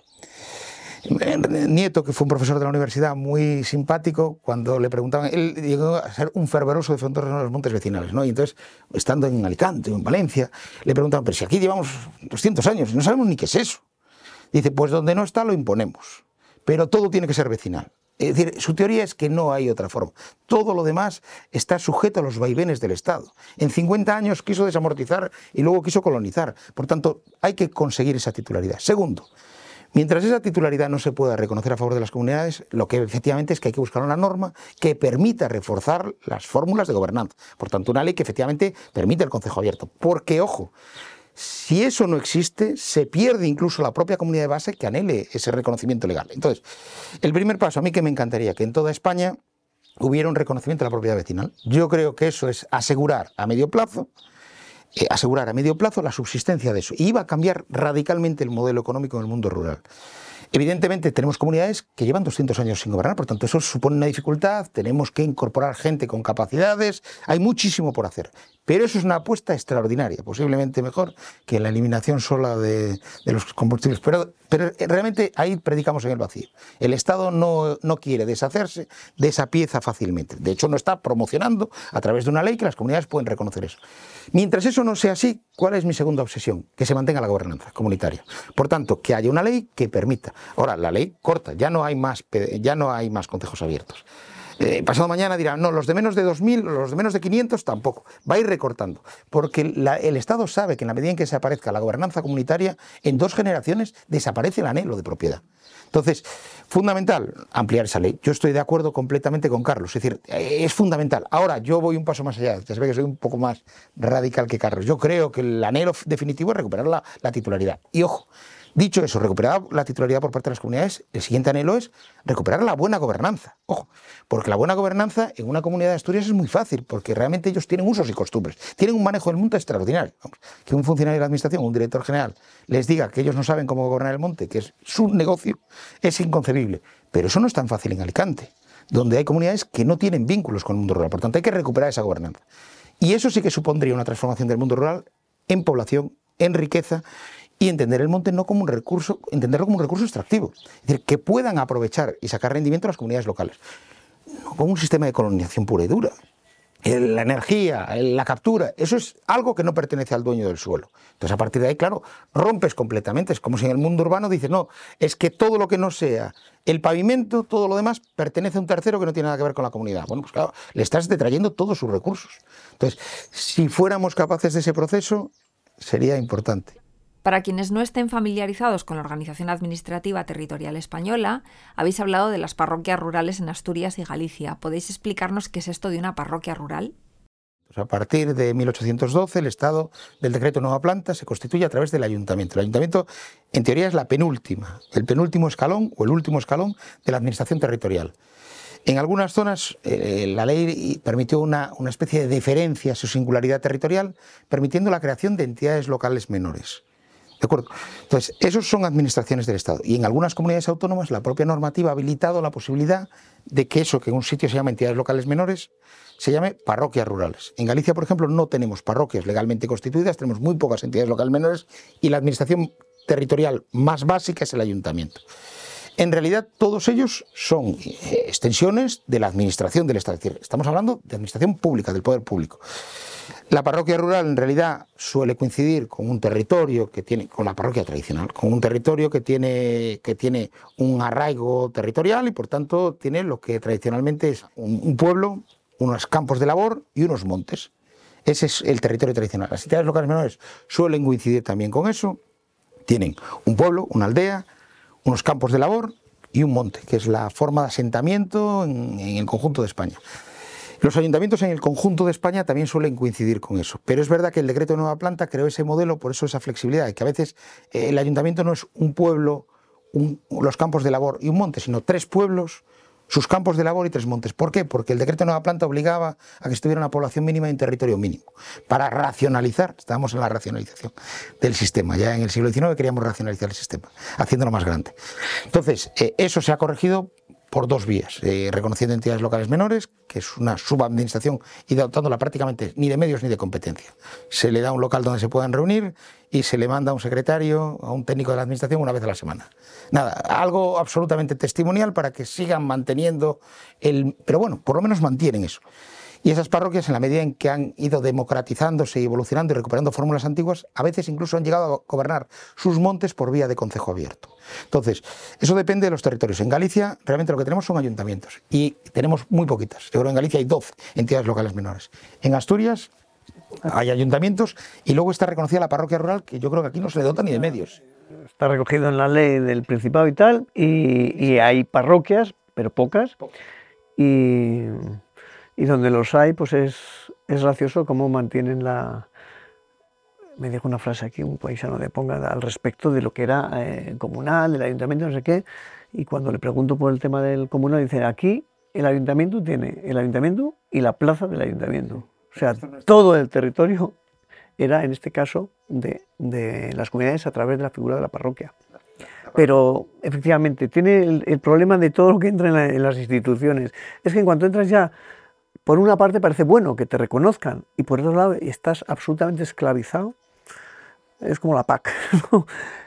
Nieto, que fue un profesor de la universidad muy simpático, cuando le preguntaban, él llegó a ser un fervoroso defensor de los montes vecinales, ¿no? Y entonces, estando en Alicante o en Valencia, le preguntaban, pero si aquí llevamos 200 años y no sabemos ni qué es eso. Dice, pues donde no está lo imponemos, pero todo tiene que ser vecinal. Es decir, su teoría es que no hay otra forma. Todo lo demás está sujeto a los vaivenes del Estado. En 50 años quiso desamortizar y luego quiso colonizar. Por tanto, hay que conseguir esa titularidad. Segundo, Mientras esa titularidad no se pueda reconocer a favor de las comunidades, lo que efectivamente es que hay que buscar una norma que permita reforzar las fórmulas de gobernanza. Por tanto, una ley que efectivamente permite el concejo abierto. Porque, ojo, si eso no existe, se pierde incluso la propia comunidad de base que anhele ese reconocimiento legal. Entonces, el primer paso, a mí que me encantaría que en toda España hubiera un reconocimiento de la propiedad vecinal. Yo creo que eso es asegurar a medio plazo la subsistencia de eso. Y iba a cambiar radicalmente el modelo económico en el mundo rural. Evidentemente tenemos comunidades que llevan 200 años sin gobernar, por tanto eso supone una dificultad, tenemos que incorporar gente con capacidades, hay muchísimo por hacer. Pero eso es una apuesta extraordinaria, posiblemente mejor que la eliminación sola de los combustibles. Pero realmente ahí predicamos en el vacío. El Estado no quiere deshacerse de esa pieza fácilmente. De hecho, no está promocionando a través de una ley que las comunidades pueden reconocer eso. Mientras eso no sea así, ¿cuál es mi segunda obsesión? Que se mantenga la gobernanza comunitaria. Por tanto, que haya una ley que permita. Ahora, la ley corta, ya no hay más concejos abiertos. Pasado mañana dirán, no, los de menos de 2.000, los de menos de 500 tampoco. Va a ir recortando, porque el Estado sabe que en la medida en que se aparezca la gobernanza comunitaria, en 2 generaciones desaparece el anhelo de propiedad. Entonces, fundamental ampliar esa ley. Yo estoy de acuerdo completamente con Carlos, es decir, es fundamental. Ahora, yo voy un paso más allá, ya se ve que soy un poco más radical que Carlos. Yo creo que el anhelo definitivo es recuperar la titularidad. Y ojo, dicho eso, recuperar la titularidad por parte de las comunidades, el siguiente anhelo es recuperar la buena gobernanza. Ojo, porque la buena gobernanza en una comunidad de Asturias es muy fácil, porque realmente ellos tienen usos y costumbres, tienen un manejo del monte extraordinario. Vamos, que un funcionario de la administración, un director general, les diga que ellos no saben cómo gobernar el monte, que es su negocio, es inconcebible. Pero eso no es tan fácil en Alicante, donde hay comunidades que no tienen vínculos con el mundo rural. Por tanto, hay que recuperar esa gobernanza. Y eso sí que supondría una transformación del mundo rural en población, en riqueza, y entender el monte no como un recurso, entenderlo como un recurso extractivo. Es decir, que puedan aprovechar y sacar rendimiento a las comunidades locales. No como un sistema de colonización pura y dura. La energía, la captura, eso es algo que no pertenece al dueño del suelo. Entonces, a partir de ahí, claro, rompes completamente. Es como si en el mundo urbano dices, no, es que todo lo que no sea el pavimento, todo lo demás, pertenece a un tercero que no tiene nada que ver con la comunidad. Bueno, pues claro, le estás detrayendo todos sus recursos. Entonces, si fuéramos capaces de ese proceso, sería importante. Para quienes no estén familiarizados con la organización administrativa territorial española, habéis hablado de las parroquias rurales en Asturias y Galicia. ¿Podéis explicarnos qué es esto de una parroquia rural? Pues a partir de 1812, el Estado del Decreto de Nueva Planta se constituye a través del Ayuntamiento. El Ayuntamiento, en teoría, es el penúltimo escalón o el último escalón de la administración territorial. En algunas zonas la ley permitió una especie de deferencia a su singularidad territorial, permitiendo la creación de entidades locales menores. ¿De acuerdo? Entonces, esos son administraciones del Estado. Y en algunas comunidades autónomas la propia normativa ha habilitado la posibilidad de que eso que en un sitio se llama entidades locales menores se llame parroquias rurales. En Galicia, por ejemplo, no tenemos parroquias legalmente constituidas, tenemos muy pocas entidades locales menores y la administración territorial más básica es el ayuntamiento. En realidad, todos ellos son extensiones de la administración del Estado. Es decir, estamos hablando de administración pública, del poder público. La parroquia rural en realidad suele coincidir con un territorio que tiene, con la parroquia tradicional, con un territorio que tiene un arraigo territorial y por tanto tiene lo que tradicionalmente es un pueblo, unos campos de labor y unos montes. Ese es el territorio tradicional. Las entidades locales menores suelen coincidir también con eso. Tienen un pueblo, una aldea, unos campos de labor y un monte, que es la forma de asentamiento en el conjunto de España. Los ayuntamientos en el conjunto de España también suelen coincidir con eso, pero es verdad que el decreto de Nueva Planta creó ese modelo, por eso esa flexibilidad, que a veces el ayuntamiento no es un pueblo, los campos de labor y un monte, sino 3 pueblos, sus campos de labor y 3 montes. ¿Por qué? Porque el decreto de Nueva Planta obligaba a que estuviera una población mínima y un territorio mínimo, para racionalizar, estábamos en la racionalización del sistema, ya en el siglo XIX queríamos racionalizar el sistema, haciéndolo más grande. Entonces, eso se ha corregido por 2 vías, reconociendo entidades locales menores, que es una subadministración y dotándola prácticamente ni de medios ni de competencia. Se le da un local donde se puedan reunir y se le manda a un secretario, a un técnico de la administración una vez a la semana. Nada, algo absolutamente testimonial para que sigan manteniendo pero bueno, por lo menos mantienen eso. Y esas parroquias, en la medida en que han ido democratizándose y evolucionando y recuperando fórmulas antiguas, a veces incluso han llegado a gobernar sus montes por vía de concejo abierto. Entonces, eso depende de los territorios. En Galicia, realmente lo que tenemos son ayuntamientos y tenemos muy poquitas. Yo creo que en Galicia hay 12 entidades locales menores. En Asturias hay ayuntamientos y luego está reconocida la parroquia rural, que yo creo que aquí no se le dota ni de medios. está recogido en la ley del Principado y tal, y hay parroquias, pero pocas, y donde los hay, pues es gracioso cómo mantienen la... Me dijo una frase aquí un paisano de Ponga al respecto de lo que era comunal, del ayuntamiento, no sé qué, y cuando le pregunto por el tema del comunal, dice, aquí el ayuntamiento tiene el ayuntamiento y la plaza del ayuntamiento. O sea, todo el territorio era, en este caso, de las comunidades a través de la figura de la parroquia. Pero, efectivamente, tiene el problema de todo lo que entra en las instituciones. Es que en cuanto entras ya, por una parte parece bueno que te reconozcan, y por otro lado estás absolutamente esclavizado. Es como la PAC, ¿no?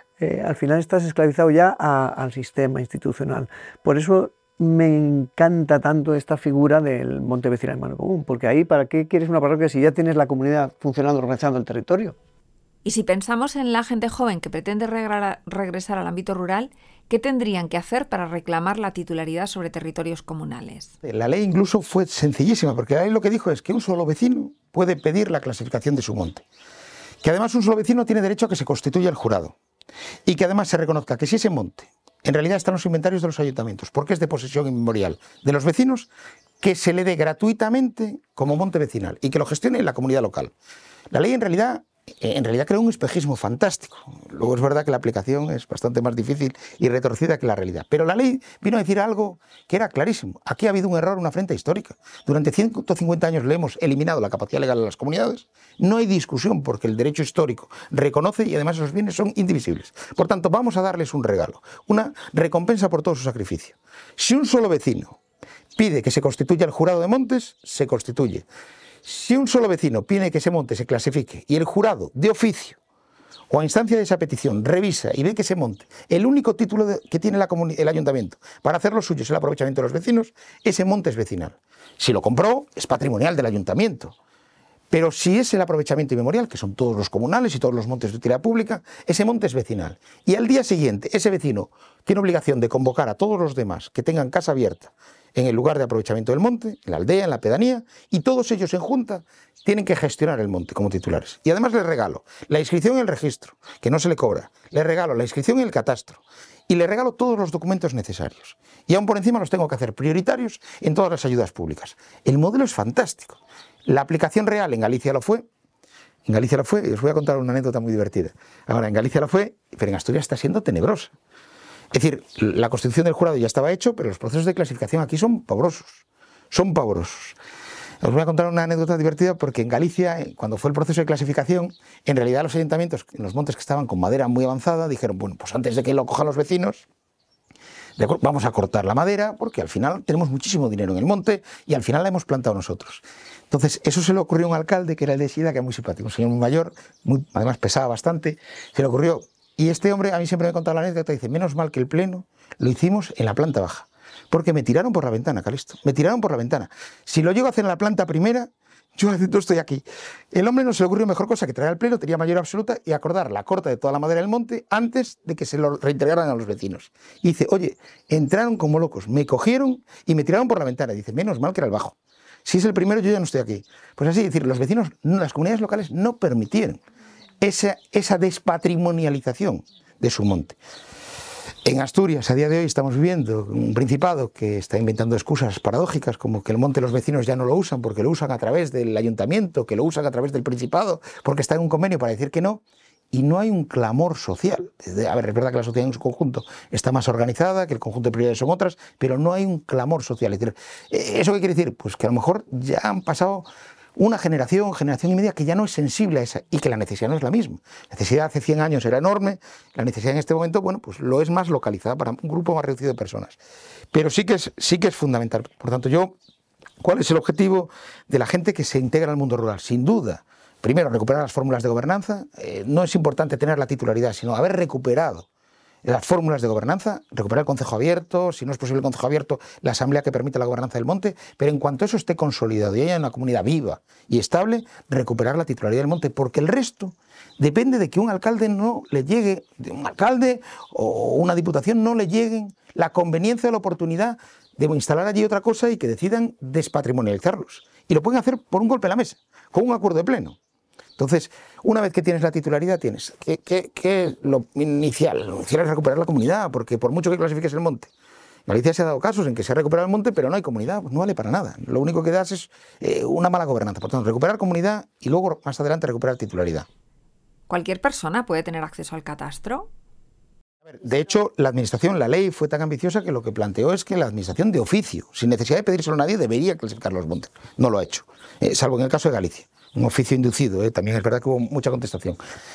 Al final estás esclavizado ya al sistema institucional. Por eso me encanta tanto esta figura del monte vecinal en mano común, porque ahí, ¿para qué quieres una parroquia si ya tienes la comunidad funcionando, organizando el territorio? Y si pensamos en la gente joven que pretende regresar al ámbito rural, ¿qué tendrían que hacer para reclamar la titularidad sobre territorios comunales? La ley incluso fue sencillísima, porque la ley lo que dijo es que un solo vecino puede pedir la clasificación de su monte. Que además un solo vecino tiene derecho a que se constituya el jurado. Y que además se reconozca que si ese monte en realidad está en los inventarios de los ayuntamientos, porque es de posesión inmemorial de los vecinos, que se le dé gratuitamente como monte vecinal y que lo gestione la comunidad local. La ley en realidad creó un espejismo fantástico. Luego es verdad que la aplicación es bastante más difícil y retorcida que la realidad. Pero la ley vino a decir algo que era clarísimo. Aquí ha habido un error, una afrenta histórica. Durante 150 años le hemos eliminado la capacidad legal a las comunidades. No hay discusión porque el derecho histórico reconoce y además esos bienes son indivisibles. Por tanto, vamos a darles un regalo, una recompensa por todo su sacrificio. Si un solo vecino pide que se constituya el jurado de montes, se constituye. Si un solo vecino pide que ese monte se clasifique y el jurado de oficio o a instancia de esa petición revisa y ve que ese monte, el único título que tiene el ayuntamiento para hacer lo suyo es el aprovechamiento de los vecinos, ese monte es vecinal. Si lo compró, es patrimonial del ayuntamiento. Pero si es el aprovechamiento inmemorial, que son todos los comunales y todos los montes de utilidad pública, ese monte es vecinal. Y al día siguiente, ese vecino tiene obligación de convocar a todos los demás que tengan casa abierta en el lugar de aprovechamiento del monte, en la aldea, en la pedanía, y todos ellos en junta tienen que gestionar el monte como titulares. Y además les regalo la inscripción en el registro, que no se le cobra, les regalo la inscripción en el catastro, y les regalo todos los documentos necesarios. Y aún por encima los tengo que hacer prioritarios en todas las ayudas públicas. El modelo es fantástico. La aplicación real en Galicia lo fue. En Galicia lo fue, y os voy a contar una anécdota muy divertida. Ahora, en Galicia lo fue, pero en Asturias está siendo tenebrosa. Es decir, la constitución del jurado ya estaba hecho, pero los procesos de clasificación aquí son pavorosos. Son pavorosos. Os voy a contar una anécdota divertida porque en Galicia, cuando fue el proceso de clasificación, en realidad los ayuntamientos, en los montes que estaban con madera muy avanzada, dijeron, bueno, pues antes de que lo cojan los vecinos, vamos a cortar la madera porque al final tenemos muchísimo dinero en el monte y al final la hemos plantado nosotros. Entonces, eso se le ocurrió a un alcalde que era el de Sida, que era muy simpático, un señor muy mayor, además pesaba bastante, se le ocurrió. Y este hombre a mí siempre me contaba la anécdota, dice, menos mal que el pleno lo hicimos en la planta baja, porque me tiraron por la ventana, Calisto, me tiraron por la ventana. Si lo llego a hacer en la planta primera, yo no estoy aquí. El hombre no se le ocurrió mejor cosa que traer al pleno, tenía mayoría absoluta y acordar la corta de toda la madera del monte antes de que se lo reintegraran a los vecinos. Y dice, oye, entraron como locos, me cogieron y me tiraron por la ventana. Dice, menos mal que era el bajo. Si es el primero, yo ya no estoy aquí. Pues así, es decir, los vecinos, las comunidades locales no permitieron esa despatrimonialización de su monte. En Asturias, a día de hoy, estamos viviendo un principado que está inventando excusas paradójicas, como que el monte los vecinos ya no lo usan porque lo usan a través del ayuntamiento, que lo usan a través del principado, porque está en un convenio para decir que no, y no hay un clamor social. A ver, es verdad que la sociedad en su conjunto está más organizada, que el conjunto de prioridades son otras, pero no hay un clamor social. Es decir, ¿eso qué quiere decir? Pues que a lo mejor ya han pasado una generación y media que ya no es sensible a esa y que la necesidad no es la misma. La necesidad hace 100 años era enorme, la necesidad en este momento, bueno, pues lo es más localizada para un grupo más reducido de personas. Pero sí que es fundamental. Por tanto, ¿cuál es el objetivo de la gente que se integra al mundo rural? Sin duda, primero, recuperar las fórmulas de gobernanza. No es importante tener la titularidad, sino haber recuperado las fórmulas de gobernanza, recuperar el concejo abierto, si no es posible el concejo abierto, la asamblea que permite la gobernanza del monte, pero en cuanto eso esté consolidado y haya una comunidad viva y estable, recuperar la titularidad del monte, porque el resto depende de que un alcalde no le llegue, de un alcalde o una diputación no le lleguen la conveniencia o la oportunidad de instalar allí otra cosa y que decidan despatrimonializarlos. Y lo pueden hacer por un golpe a la mesa, con un acuerdo de pleno. Entonces, Una vez que tienes la titularidad, tienes que lo inicial. Lo inicial es recuperar la comunidad, porque por mucho que clasifiques el monte, Galicia se ha dado casos en que se ha recuperado el monte, pero no hay comunidad, pues no vale para nada. Lo único que das es una mala gobernanza. Por tanto, recuperar comunidad y luego más adelante recuperar titularidad. ¿Cualquier persona puede tener acceso al catastro? De hecho, la administración, la ley fue tan ambiciosa que lo que planteó es que la administración de oficio, sin necesidad de pedírselo a nadie, debería clasificar los montes. No lo ha hecho, salvo en el caso de Galicia. Un oficio inducido, también es verdad que hubo mucha contestación.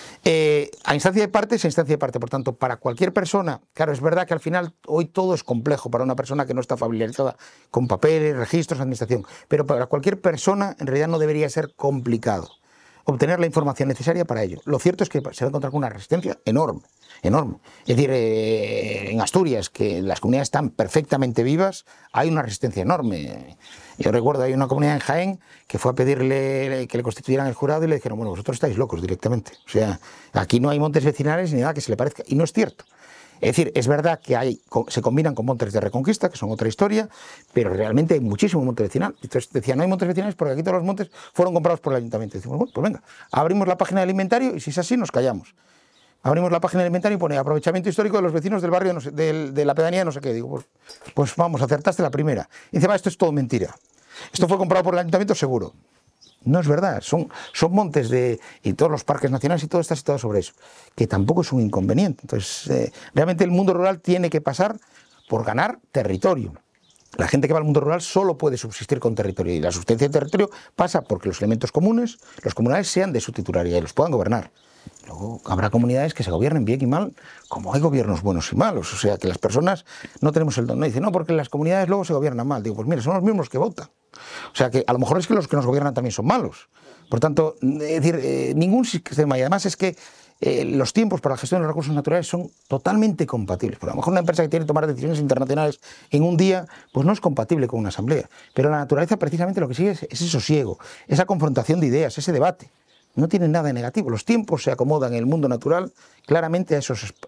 A instancia de parte, es a instancia de parte. Por tanto, para cualquier persona, claro, es verdad que al final hoy todo es complejo para una persona que no está familiarizada con papeles, registros, administración, pero para cualquier persona en realidad no debería ser complicado obtener la información necesaria para ello. Lo cierto es que se va a encontrar con una resistencia enorme. Enorme. Es decir, en Asturias, que las comunidades están perfectamente vivas, hay una resistencia enorme. Yo recuerdo, hay una comunidad en Jaén que fue a pedirle que le constituyeran el jurado y le dijeron, bueno, vosotros estáis locos directamente. O sea, aquí no hay montes vecinales ni nada que se le parezca. Y no es cierto. Es decir, es verdad que se combinan con montes de reconquista, que son otra historia, pero realmente hay muchísimo monte vecinal. Entonces decían, no hay montes vecinales porque aquí todos los montes fueron comprados por el ayuntamiento. Y decimos, bueno, pues venga, abrimos la página del inventario y si es así, nos callamos. Abrimos la página del inventario y pone aprovechamiento histórico de los vecinos del barrio, no sé, de la pedanía, no sé qué. Digo, pues vamos, acertaste la primera. Y dice, va, esto es todo mentira. Esto fue comprado por el ayuntamiento seguro. No es verdad, son montes y todos los parques nacionales y todo está situado sobre eso, que tampoco es un inconveniente. Entonces, realmente el mundo rural tiene que pasar por ganar territorio. La gente que va al mundo rural solo puede subsistir con territorio y la subsistencia de territorio pasa porque los elementos comunes, los comunales, sean de su titularidad y los puedan gobernar. Luego habrá comunidades que se gobiernen bien y mal, como hay gobiernos buenos y malos. O sea, que las personas no tenemos el don. No dicen, no, porque las comunidades luego se gobiernan mal. Digo, pues mira, son los mismos que votan. O sea, que a lo mejor es que los que nos gobiernan también son malos. Por tanto, es decir, ningún sistema, y además es que los tiempos para la gestión de los recursos naturales son totalmente compatibles. Porque a lo mejor una empresa que tiene que tomar decisiones internacionales en un día, pues no es compatible con una asamblea. Pero la naturaleza precisamente lo que sigue es ese sosiego, esa confrontación de ideas, ese debate. No tienen nada de negativo. Los tiempos se acomodan en el mundo natural claramente a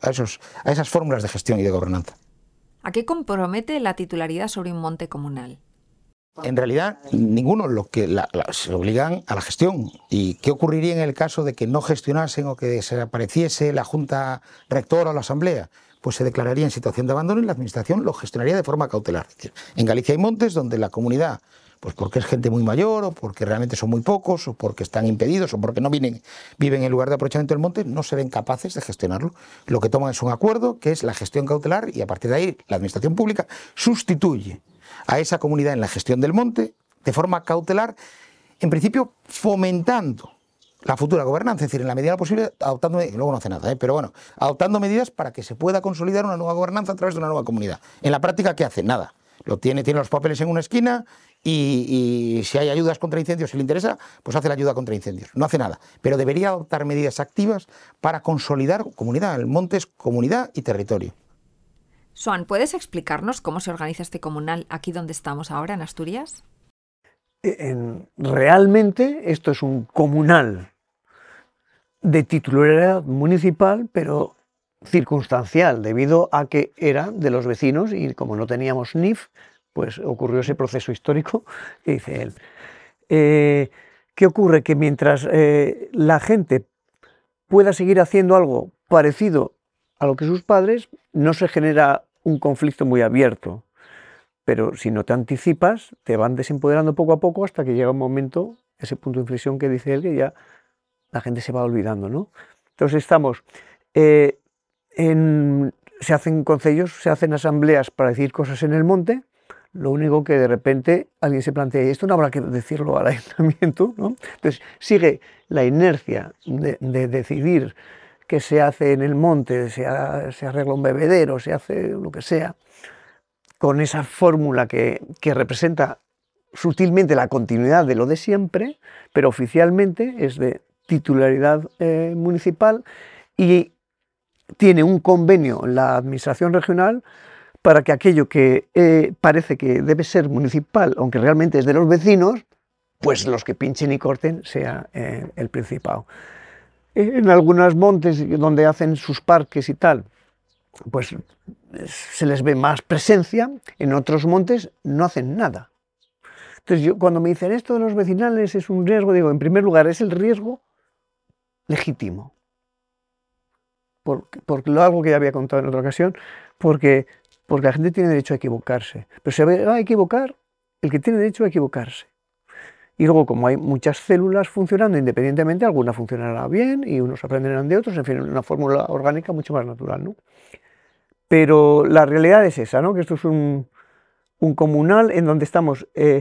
esas fórmulas de gestión y de gobernanza. ¿A qué compromete la titularidad sobre un monte comunal? En realidad, ninguno. Se obligan a la gestión. ¿Y qué ocurriría en el caso de que no gestionasen o que desapareciese la Junta Rectora o la Asamblea? Pues se declararía en situación de abandono y la Administración lo gestionaría de forma cautelar. Es decir, en Galicia hay montes donde la comunidad, pues porque es gente muy mayor, o porque realmente son muy pocos, o porque están impedidos, o porque no viven en el lugar de aprovechamiento del monte, no se ven capaces de gestionarlo. Lo que toman es un acuerdo, que es la gestión cautelar, y a partir de ahí la Administración Pública sustituye a esa comunidad en la gestión del monte de forma cautelar, en principio fomentando la futura gobernanza, es decir, en la medida de lo posible, luego no hace nada, pero bueno, adoptando medidas para que se pueda consolidar una nueva gobernanza a través de una nueva comunidad. En la práctica, ¿qué hace? Nada. Tiene los papeles en una esquina y si hay ayudas contra incendios, si le interesa, pues hace la ayuda contra incendios. No hace nada, pero debería adoptar medidas activas para consolidar comunidad. El monte es comunidad y territorio. Xoán, ¿puedes explicarnos cómo se organiza este comunal aquí donde estamos ahora, en Asturias? Realmente esto es un comunal de titularidad municipal, pero circunstancial, debido a que era de los vecinos y como no teníamos NIF, pues ocurrió ese proceso histórico que dice él. ¿Qué ocurre? Que mientras la gente pueda seguir haciendo algo parecido a lo que sus padres, no se genera un conflicto muy abierto. Pero si no te anticipas, te van desempoderando poco a poco hasta que llega un momento, ese punto de inflexión que dice él, que ya la gente se va olvidando, ¿no? Entonces estamos, se hacen concellos, se hacen asambleas para decir cosas en el monte, lo único que de repente alguien se plantea, y esto no habrá que decirlo al ayuntamiento, ¿no? Entonces sigue la inercia de decidir qué se hace en el monte, se arregla un bebedero, se hace lo que sea, con esa fórmula que representa sutilmente la continuidad de lo de siempre, pero oficialmente es de titularidad municipal y tiene un convenio en la administración regional para que aquello que parece que debe ser municipal, aunque realmente es de los vecinos, pues los que pinchen y corten sea el Principado. En algunos montes donde hacen sus parques y tal, pues se les ve más presencia, en otros montes no hacen nada. Entonces yo cuando me dicen esto de los vecinales es un riesgo, digo, en primer lugar es el riesgo legítimo. Por algo que ya había contado en otra ocasión, porque la gente tiene derecho a equivocarse. Pero se va a equivocar el que tiene derecho a equivocarse. Y luego, como hay muchas células funcionando independientemente, algunas funcionarán bien y unos aprenderán de otros, en fin, una fórmula orgánica mucho más natural, ¿no? Pero la realidad es esa, ¿no? Que esto es un comunal en donde estamos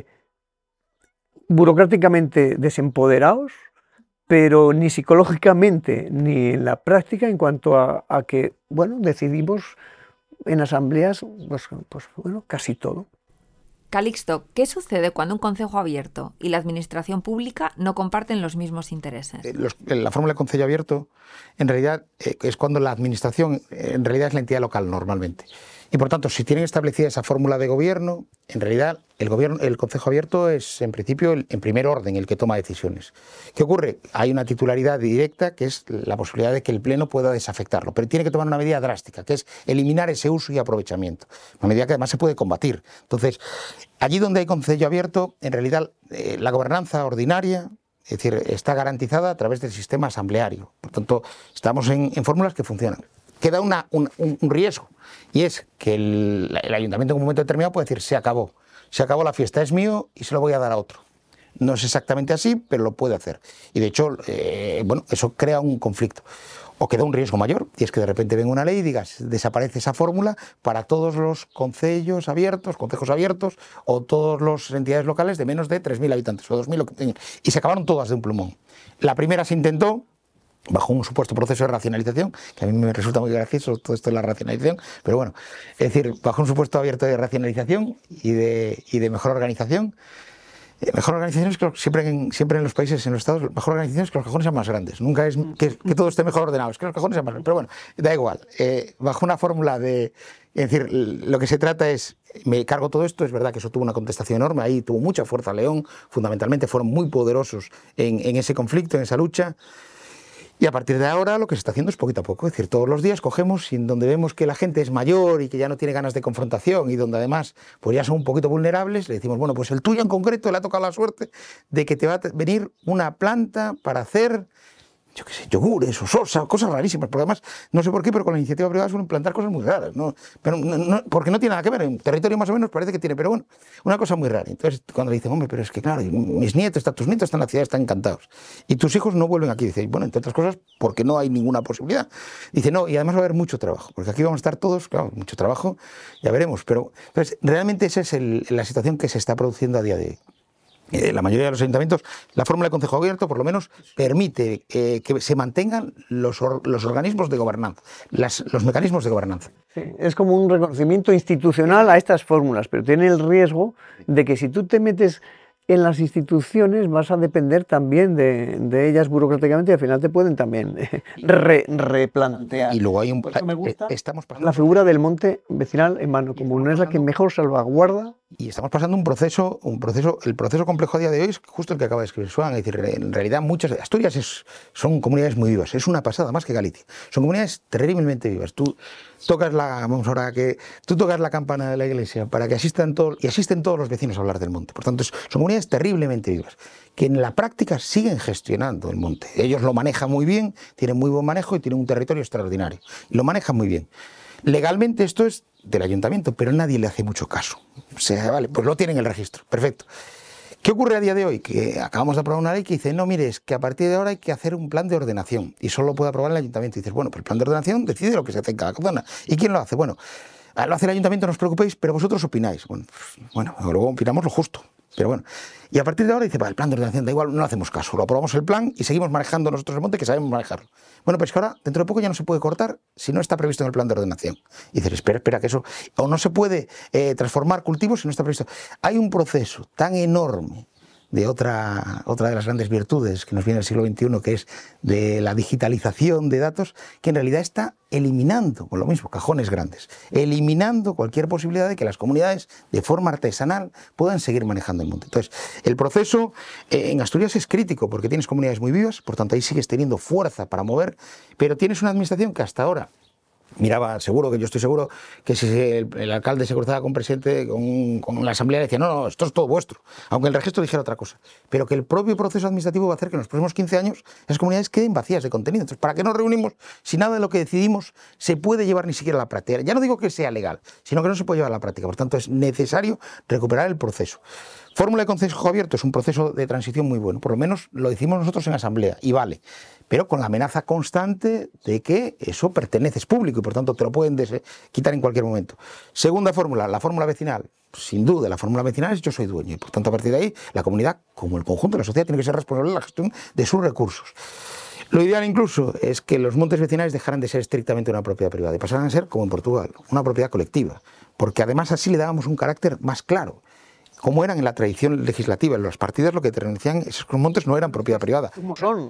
burocráticamente desempoderados, pero ni psicológicamente ni en la práctica en cuanto a que, bueno, decidimos en asambleas, pues bueno, casi todo. Calixto, ¿qué sucede cuando un concejo abierto y la administración pública no comparten los mismos intereses? La fórmula de concello abierto, en realidad, es cuando la administración, en realidad, es la entidad local normalmente. Y por tanto, si tienen establecida esa fórmula de gobierno, en realidad el concejo abierto es en principio en primer orden el que toma decisiones. ¿Qué ocurre? Hay una titularidad directa que es la posibilidad de que el Pleno pueda desafectarlo, pero tiene que tomar una medida drástica, que es eliminar ese uso y aprovechamiento. Una medida que además se puede combatir. Entonces, allí donde hay concejo abierto, en realidad la gobernanza ordinaria, es decir, está garantizada a través del sistema asambleario. Por tanto, estamos en fórmulas que funcionan. Queda un riesgo, y es que el ayuntamiento en un momento determinado puede decir: se acabó la fiesta, es mío y se lo voy a dar a otro. No es exactamente así, pero lo puede hacer. Y de hecho, bueno, eso crea un conflicto. O queda un riesgo mayor, y es que de repente venga una ley y digas: desaparece esa fórmula para todos los concejos abiertos, o todas las entidades locales de menos de 3.000 habitantes, o 2.000, y se acabaron todas de un plumón. La primera se intentó bajo un supuesto proceso de racionalización, que a mí me resulta muy gracioso todo esto de la racionalización, pero bueno, es decir, bajo un supuesto abierto de racionalización y de mejor organización. Mejor organización es que siempre en los países, en los estados, mejor organización es que los cajones sean más grandes. Nunca es que todo esté mejor ordenado, es que los cajones sean más grandes. Pero bueno, da igual. Bajo una fórmula es decir, lo que se trata es, me cargo todo esto, es verdad que eso tuvo una contestación enorme, ahí tuvo mucha fuerza León, fundamentalmente fueron muy poderosos en ese conflicto, en esa lucha. Y a partir de ahora lo que se está haciendo es poquito a poco, es decir, todos los días cogemos y en donde vemos que la gente es mayor y que ya no tiene ganas de confrontación y donde además pues ya son un poquito vulnerables, le decimos: bueno, pues el tuyo en concreto le ha tocado la suerte de que te va a venir una planta para hacer, yo qué sé, yogures o sosa, cosas rarísimas, porque además, no sé por qué, pero con la iniciativa privada suelen plantar cosas muy raras, ¿no? Pero porque no tiene nada que ver, en territorio más o menos parece que tiene, pero bueno, una cosa muy rara. Entonces, cuando le dicen: hombre, pero es que claro, mis nietos, tus nietos están en la ciudad, están encantados, y tus hijos no vuelven aquí, dice: bueno, entre otras cosas, porque no hay ninguna posibilidad. Dice: no, y además va a haber mucho trabajo, porque aquí vamos a estar todos, claro, mucho trabajo, ya veremos, pero entonces, realmente esa es la situación que se está produciendo a día de hoy. La mayoría de los ayuntamientos, la fórmula de concejo abierto por lo menos permite que se mantengan los organismos de gobernanza, los mecanismos de gobernanza. Sí, es como un reconocimiento institucional a estas fórmulas, pero tiene el riesgo de que si tú te metes en las instituciones vas a depender también de ellas burocráticamente y al final te pueden también replantear. Y luego hay Por eso me gusta la figura del monte vecinal en mano común, es la que mejor salvaguarda. Y estamos pasando el proceso complejo a día de hoy es justo el que acaba de escribir Swan. Es decir, en realidad Asturias son comunidades muy vivas, es una pasada más que Galicia. Son comunidades terriblemente vivas. Tú tocas la campana de la iglesia para que asisten todos los vecinos a hablar del monte. Por tanto, son comunidades terriblemente vivas, que en la práctica siguen gestionando el monte. Ellos lo manejan muy bien, tienen muy buen manejo y tienen un territorio extraordinario. Y lo manejan muy bien. Legalmente esto es del ayuntamiento, pero nadie le hace mucho caso. O sea, vale, pues lo tienen en el registro, perfecto. ¿Qué ocurre a día de hoy? Que acabamos de aprobar una ley que dice: no, mire, es que a partir de ahora hay que hacer un plan de ordenación y solo lo puede aprobar el ayuntamiento. Y dices: bueno, pues el plan de ordenación decide lo que se hace en cada zona. ¿Y quién lo hace? Bueno, lo hace el ayuntamiento, no os preocupéis, pero vosotros opináis. Bueno, luego opinamos lo justo. Pero bueno, y a partir de ahora dice: el plan de ordenación da igual, no hacemos caso, lo aprobamos el plan y seguimos manejando nosotros el monte, que sabemos manejarlo. Bueno, pues que ahora, dentro de poco ya no se puede cortar si no está previsto en el plan de ordenación. Y dices: espera, que eso, o no se puede transformar cultivos si no está previsto. Hay un proceso tan enorme de otra de las grandes virtudes que nos viene del siglo XXI, que es de la digitalización de datos, que en realidad está eliminando, con lo mismo, cajones grandes, eliminando cualquier posibilidad de que las comunidades, de forma artesanal, puedan seguir manejando el monte. Entonces, el proceso en Asturias es crítico, porque tienes comunidades muy vivas, por tanto ahí sigues teniendo fuerza para mover, pero tienes una administración que hasta ahora miraba, seguro que yo estoy seguro que si el alcalde se cruzaba con presidente, con la asamblea, decía, no, esto es todo vuestro, aunque el registro dijera otra cosa, pero que el propio proceso administrativo va a hacer que en los próximos 15 años esas comunidades queden vacías de contenido. Entonces, ¿para qué nos reunimos si nada de lo que decidimos se puede llevar ni siquiera a la práctica? Ya no digo que sea legal, sino que no se puede llevar a la práctica. Por tanto, es necesario recuperar el proceso. Fórmula de consejo abierto es un proceso de transición muy bueno, por lo menos lo decimos nosotros en asamblea, y vale, pero con la amenaza constante de que eso pertenece, es público y por tanto te lo pueden quitar en cualquier momento. Segunda fórmula, la fórmula vecinal. Sin duda, la fórmula vecinal es yo soy dueño y por tanto a partir de ahí la comunidad, como el conjunto de la sociedad, tiene que ser responsable de la gestión de sus recursos. Lo ideal incluso es que los montes vecinales dejaran de ser estrictamente una propiedad privada y pasaran a ser, como en Portugal, una propiedad colectiva, porque además así le dábamos un carácter más claro. Como eran en la tradición legislativa, en los partidos lo que denuncian esos montes no eran propiedad privada. Como son.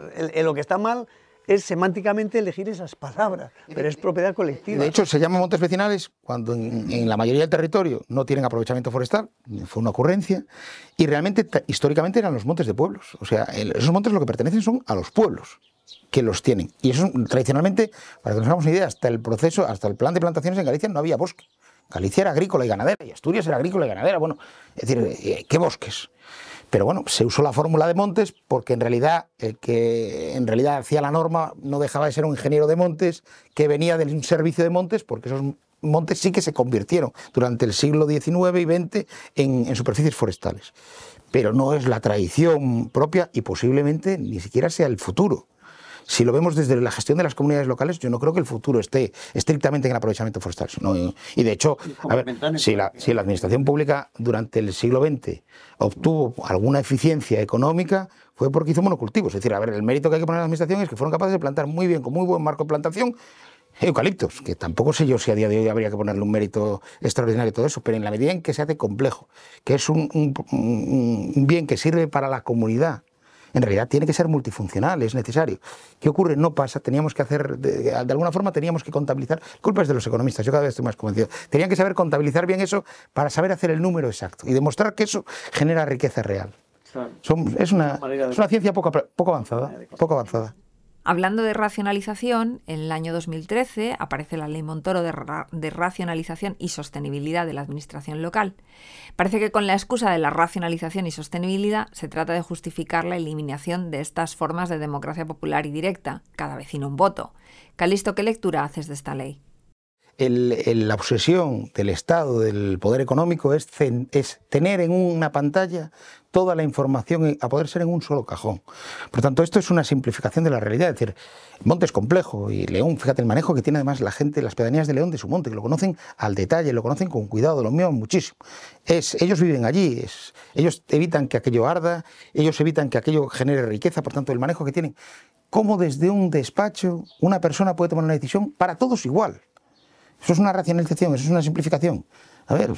Lo que está mal es semánticamente elegir esas palabras, pero es propiedad colectiva. De hecho, se llaman montes vecinales cuando en la mayoría del territorio no tienen aprovechamiento forestal, fue una ocurrencia, y realmente históricamente eran los montes de pueblos. O sea, esos montes lo que pertenecen son a los pueblos que los tienen. Y eso tradicionalmente, para que nos hagamos una idea, hasta el plan de plantaciones en Galicia no había bosque. Galicia era agrícola y ganadera, y Asturias era agrícola y ganadera. Bueno, es decir, ¿qué bosques? Pero bueno, se usó la fórmula de montes porque en realidad el que hacía la norma no dejaba de ser un ingeniero de montes que venía de un servicio de montes, porque esos montes sí que se convirtieron durante el siglo XIX y XX en superficies forestales. Pero no es la tradición propia y posiblemente ni siquiera sea el futuro. Si lo vemos desde la gestión de las comunidades locales, yo no creo que el futuro esté estrictamente en el aprovechamiento forestal. Y de hecho, a ver, si la administración pública durante el siglo XX obtuvo alguna eficiencia económica, fue porque hizo monocultivos. Es decir, a ver, el mérito que hay que poner a la administración es que fueron capaces de plantar muy bien, con muy buen marco de plantación, eucaliptos, que tampoco sé yo si a día de hoy habría que ponerle un mérito extraordinario y todo eso, pero en la medida en que se hace complejo, que es un bien que sirve para la comunidad, en realidad tiene que ser multifuncional, es necesario. ¿Qué ocurre? No pasa, teníamos que hacer, de alguna forma teníamos que contabilizar, culpa es de los economistas, yo cada vez estoy más convencido, tenían que saber contabilizar bien eso para saber hacer el número exacto y demostrar que eso genera riqueza real. Claro. Es una ciencia poco avanzada. Hablando de racionalización, en el año 2013 aparece la Ley Montoro de racionalización y sostenibilidad de la administración local. Parece que con la excusa de la racionalización y sostenibilidad se trata de justificar la eliminación de estas formas de democracia popular y directa, cada vecino un voto. Calixto, ¿qué lectura haces de esta ley? La obsesión del Estado, del poder económico, es tener en una pantalla toda la información a poder ser en un solo cajón. Por tanto, esto es una simplificación de la realidad. Es decir, el monte es complejo y León, fíjate el manejo que tiene además la gente, las pedanías de León de su monte, que lo conocen al detalle, lo conocen con cuidado, lo miman muchísimo. Ellos viven allí, ellos evitan que aquello arda, ellos evitan que aquello genere riqueza, por tanto, el manejo que tienen. Cómo desde un despacho una persona puede tomar una decisión para todos igual. Eso es una racionalización, eso es una simplificación. A ver,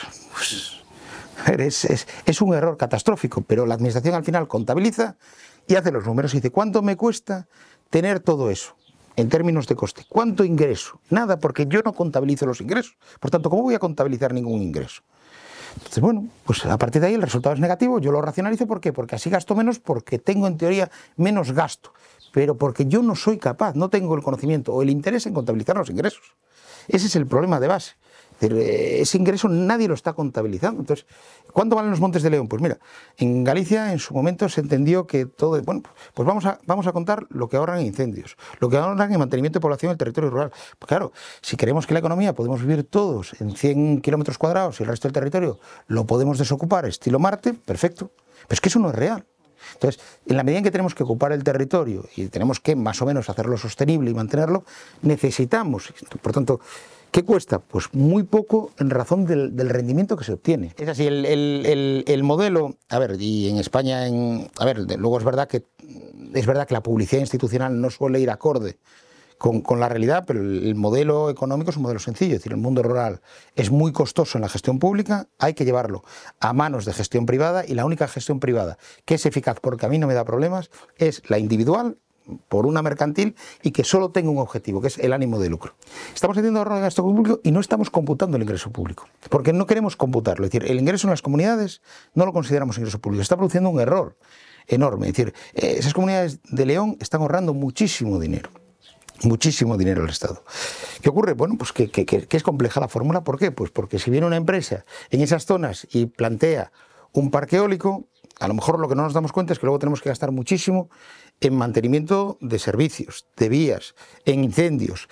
es un error catastrófico, pero la administración al final contabiliza y hace los números y dice, ¿cuánto me cuesta tener todo eso en términos de coste? ¿Cuánto ingreso? Nada, porque yo no contabilizo los ingresos. Por tanto, ¿cómo voy a contabilizar ningún ingreso? Entonces, bueno, pues a partir de ahí el resultado es negativo, yo lo racionalizo, ¿por qué? Porque así gasto menos, porque tengo en teoría menos gasto, pero porque yo no soy capaz, no tengo el conocimiento o el interés en contabilizar los ingresos. Ese es el problema de base. Ese ingreso nadie lo está contabilizando. Entonces, ¿cuánto valen los montes de León? Pues mira, en Galicia en su momento se entendió que todo... Bueno, pues vamos a contar lo que ahorran en incendios, lo que ahorran en mantenimiento de población del territorio rural. Pues claro, si queremos que la economía podemos vivir todos en 100 kilómetros cuadrados y el resto del territorio lo podemos desocupar estilo Marte, perfecto. Pero es que eso no es real. Entonces, en la medida en que tenemos que ocupar el territorio y tenemos que más o menos hacerlo sostenible y mantenerlo, necesitamos, por tanto, ¿qué cuesta? Pues muy poco en razón del rendimiento que se obtiene. Es así, el modelo, a ver, y en España, luego es verdad que la publicidad institucional no suele ir acorde con la realidad, pero el modelo económico es un modelo sencillo, es decir, el mundo rural es muy costoso en la gestión pública, hay que llevarlo a manos de gestión privada y la única gestión privada que es eficaz, porque a mí no me da problemas, es la individual, por una mercantil y que solo tenga un objetivo, que es el ánimo de lucro. Estamos haciendo ahorro de gasto público y no estamos computando el ingreso público, porque no queremos computarlo. Es decir, el ingreso en las comunidades no lo consideramos ingreso público, está produciendo un error enorme. Es decir, esas comunidades de León están ahorrando muchísimo dinero. muchísimo dinero al Estado. ¿Qué ocurre? Bueno, pues que es compleja la fórmula. ¿Por qué? Pues porque si viene una empresa en esas zonas y plantea un parque eólico, a lo mejor lo que no nos damos cuenta es que luego tenemos que gastar muchísimo en mantenimiento de servicios, de vías, en incendios,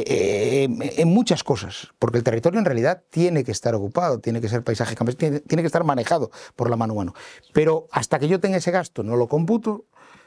en muchas cosas, porque el territorio en realidad tiene que estar ocupado, tiene que ser paisaje campesino, tiene que estar manejado por la mano humana. Pero hasta que yo tenga ese gasto no lo computo,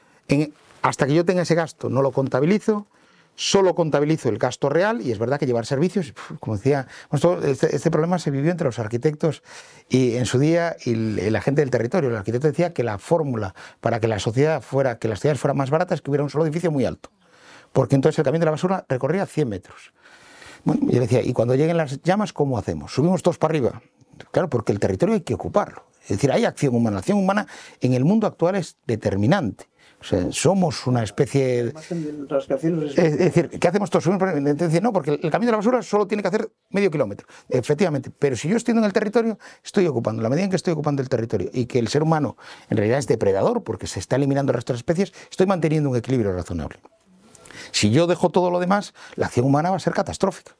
hasta que yo tenga ese gasto no lo contabilizo, solo contabilizo el gasto real, y es verdad que llevar servicios, como decía, este problema se vivió entre los arquitectos y en su día y la gente del territorio. El arquitecto decía que la fórmula para que las ciudades fueran más baratas es que hubiera un solo edificio muy alto, porque entonces el camión de la basura recorría 100 metros. Bueno, yo decía, y cuando lleguen las llamas, ¿cómo hacemos? ¿Subimos todos para arriba? Claro, porque el territorio hay que ocuparlo. Es decir, hay acción humana. La acción humana en el mundo actual es determinante. O sea, somos una especie... Es decir, ¿qué hacemos todos? Entonces, no, porque el camión de la basura solo tiene que hacer medio kilómetro. Efectivamente, pero si yo estoy en el territorio, estoy ocupando. La medida en que estoy ocupando el territorio y que el ser humano en realidad es depredador porque se está eliminando el resto de las especies, estoy manteniendo un equilibrio razonable. Si yo dejo todo lo demás, la acción humana va a ser catastrófica.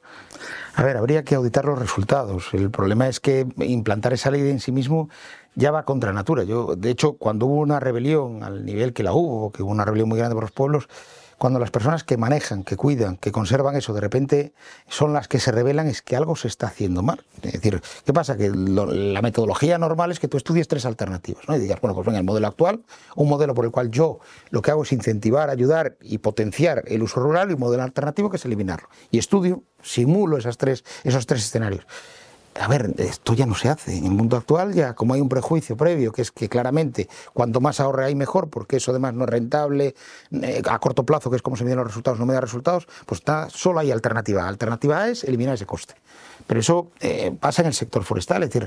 A ver, habría que auditar los resultados. El problema es que implantar esa ley en sí mismo ya va contra natura. De hecho, cuando hubo una rebelión al nivel que hubo una rebelión muy grande por los pueblos, cuando las personas que manejan, que cuidan, que conservan eso, de repente son las que se rebelan, es que algo se está haciendo mal. Es decir, ¿qué pasa? Que la metodología normal es que tú estudies 3 alternativas, ¿no? Y digas, bueno, pues venga, el modelo actual, un modelo por el cual yo lo que hago es incentivar, ayudar y potenciar el uso rural, y un modelo alternativo que es eliminarlo. Y estudio, simulo esos tres escenarios. A ver, esto ya no se hace. En el mundo actual ya, como hay un prejuicio previo, que es que claramente cuanto más ahorre hay mejor, porque eso además no es rentable, a corto plazo, que es como se miden los resultados, no me da resultados, pues solo hay alternativa. Alternativa es eliminar ese coste. Pero eso pasa en el sector forestal, es decir,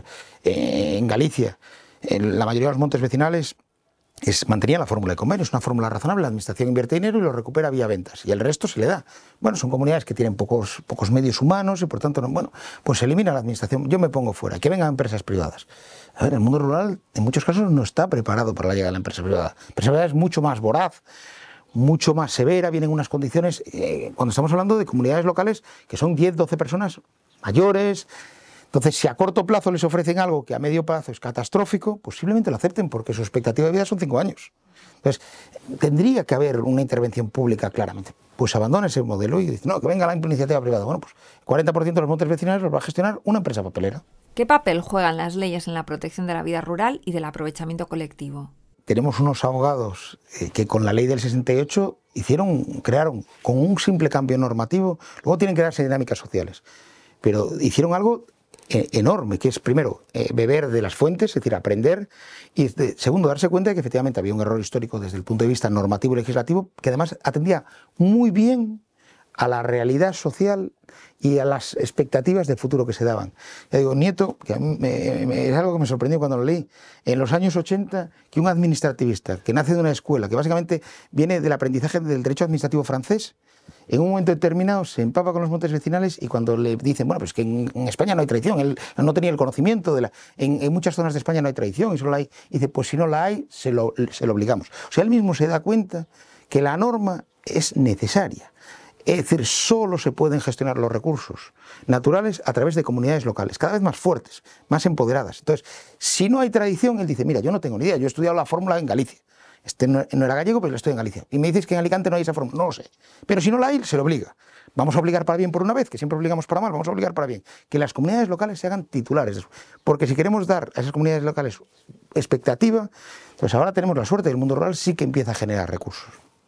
en Galicia, en la mayoría de los montes vecinales mantenía la fórmula de convenio, es una fórmula razonable, la administración invierte dinero y lo recupera vía ventas, y el resto se le da. Bueno, son comunidades que tienen pocos medios humanos y por tanto, pues se elimina la administración, yo me pongo fuera, que vengan empresas privadas. A ver, el mundo rural en muchos casos no está preparado para la llegada de la empresa privada. La empresa privada es mucho más voraz, mucho más severa, vienen unas condiciones, cuando estamos hablando de comunidades locales que son 10, 12 personas mayores. Entonces, si a corto plazo les ofrecen algo que a medio plazo es catastrófico, posiblemente lo acepten porque su expectativa de vida son 5 años. Entonces, tendría que haber una intervención pública claramente. Pues abandona ese modelo y dice, no, que venga la iniciativa privada. Bueno, pues 40% de los montes vecinales los va a gestionar una empresa papelera. ¿Qué papel juegan las leyes en la protección de la vida rural y del aprovechamiento colectivo? Tenemos unos abogados que con la ley del 68 crearon con un simple cambio normativo, luego tienen que darse dinámicas sociales, pero hicieron algo enorme, que es primero beber de las fuentes, es decir, aprender, y segundo, darse cuenta de que efectivamente había un error histórico desde el punto de vista normativo y legislativo, que además atendía muy bien a la realidad social y a las expectativas de futuro que se daban. Ya digo, Nieto, que a mí es algo que me sorprendió cuando lo leí, en los años 80, que un administrativista que nace de una escuela, que básicamente viene del aprendizaje del derecho administrativo francés, en un momento determinado se empapa con los montes vecinales y cuando le dicen, bueno, pues que en España no hay tradición, él no tenía el conocimiento, en muchas zonas de España no hay tradición y solo la hay, y dice, pues si no la hay, se lo obligamos. O sea, él mismo se da cuenta que la norma es necesaria. Es decir, solo se pueden gestionar los recursos naturales a través de comunidades locales, cada vez más fuertes, más empoderadas. Entonces, si no hay tradición, él dice, mira, yo no tengo ni idea, yo he estudiado la fórmula en Galicia. No era gallego, pero estoy en Galicia. Y me dices que en Alicante no hay esa fórmula. No lo sé. Pero si no la hay, se lo obliga. Vamos a obligar para bien por una vez, que siempre obligamos para mal, vamos a obligar para bien. Que las comunidades locales se hagan titulares de eso. Porque si queremos dar a esas comunidades locales expectativa, pues ahora tenemos la suerte del mundo rural sí que empieza a generar recursos.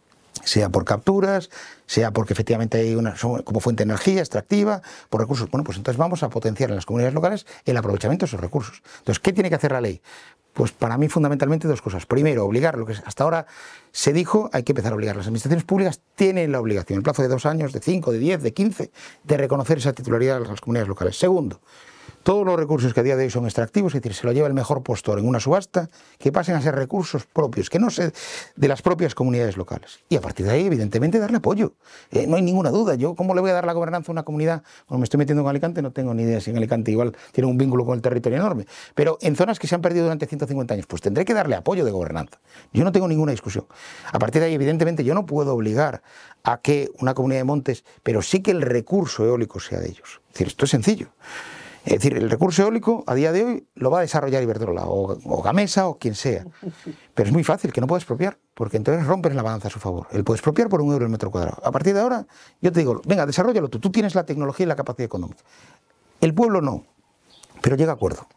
Sea por capturas, sea porque efectivamente hay como fuente de energía extractiva, por recursos. Bueno, pues entonces vamos a potenciar en las comunidades locales el aprovechamiento de esos recursos. Entonces, ¿qué tiene que hacer la ley? Pues para mí fundamentalmente 2 cosas. Primero, obligar, lo que hasta ahora se dijo, hay que empezar a obligar. Las administraciones públicas tienen la obligación, el plazo de 2 años, de 5, de 10, de 15, de reconocer esa titularidad de las comunidades locales. Segundo, todos los recursos que a día de hoy son extractivos, es decir, se lo lleva el mejor postor en una subasta, que pasen a ser recursos propios, que no se de las propias comunidades locales. Y a partir de ahí, evidentemente, darle apoyo. No hay ninguna duda. Yo, ¿cómo le voy a dar la gobernanza a una comunidad? Cuando me estoy metiendo en Alicante, no tengo ni idea si en Alicante igual tiene un vínculo con el territorio enorme. Pero en zonas que se han perdido durante 150 años, pues tendré que darle apoyo de gobernanza. Yo no tengo ninguna discusión. A partir de ahí, evidentemente, yo no puedo obligar a que una comunidad de montes, pero sí que el recurso eólico sea de ellos. Es decir, esto es sencillo. Es decir, el recurso eólico a día de hoy lo va a desarrollar Iberdrola o Gamesa o quien sea. Pero es muy fácil, que no puedes expropiar, porque entonces rompes la balanza a su favor. Él puede expropiar por €1 el metro cuadrado. A partir de ahora, yo te digo, venga, desarróllalo tú tienes la tecnología y la capacidad económica. El pueblo no, pero llega a acuerdo.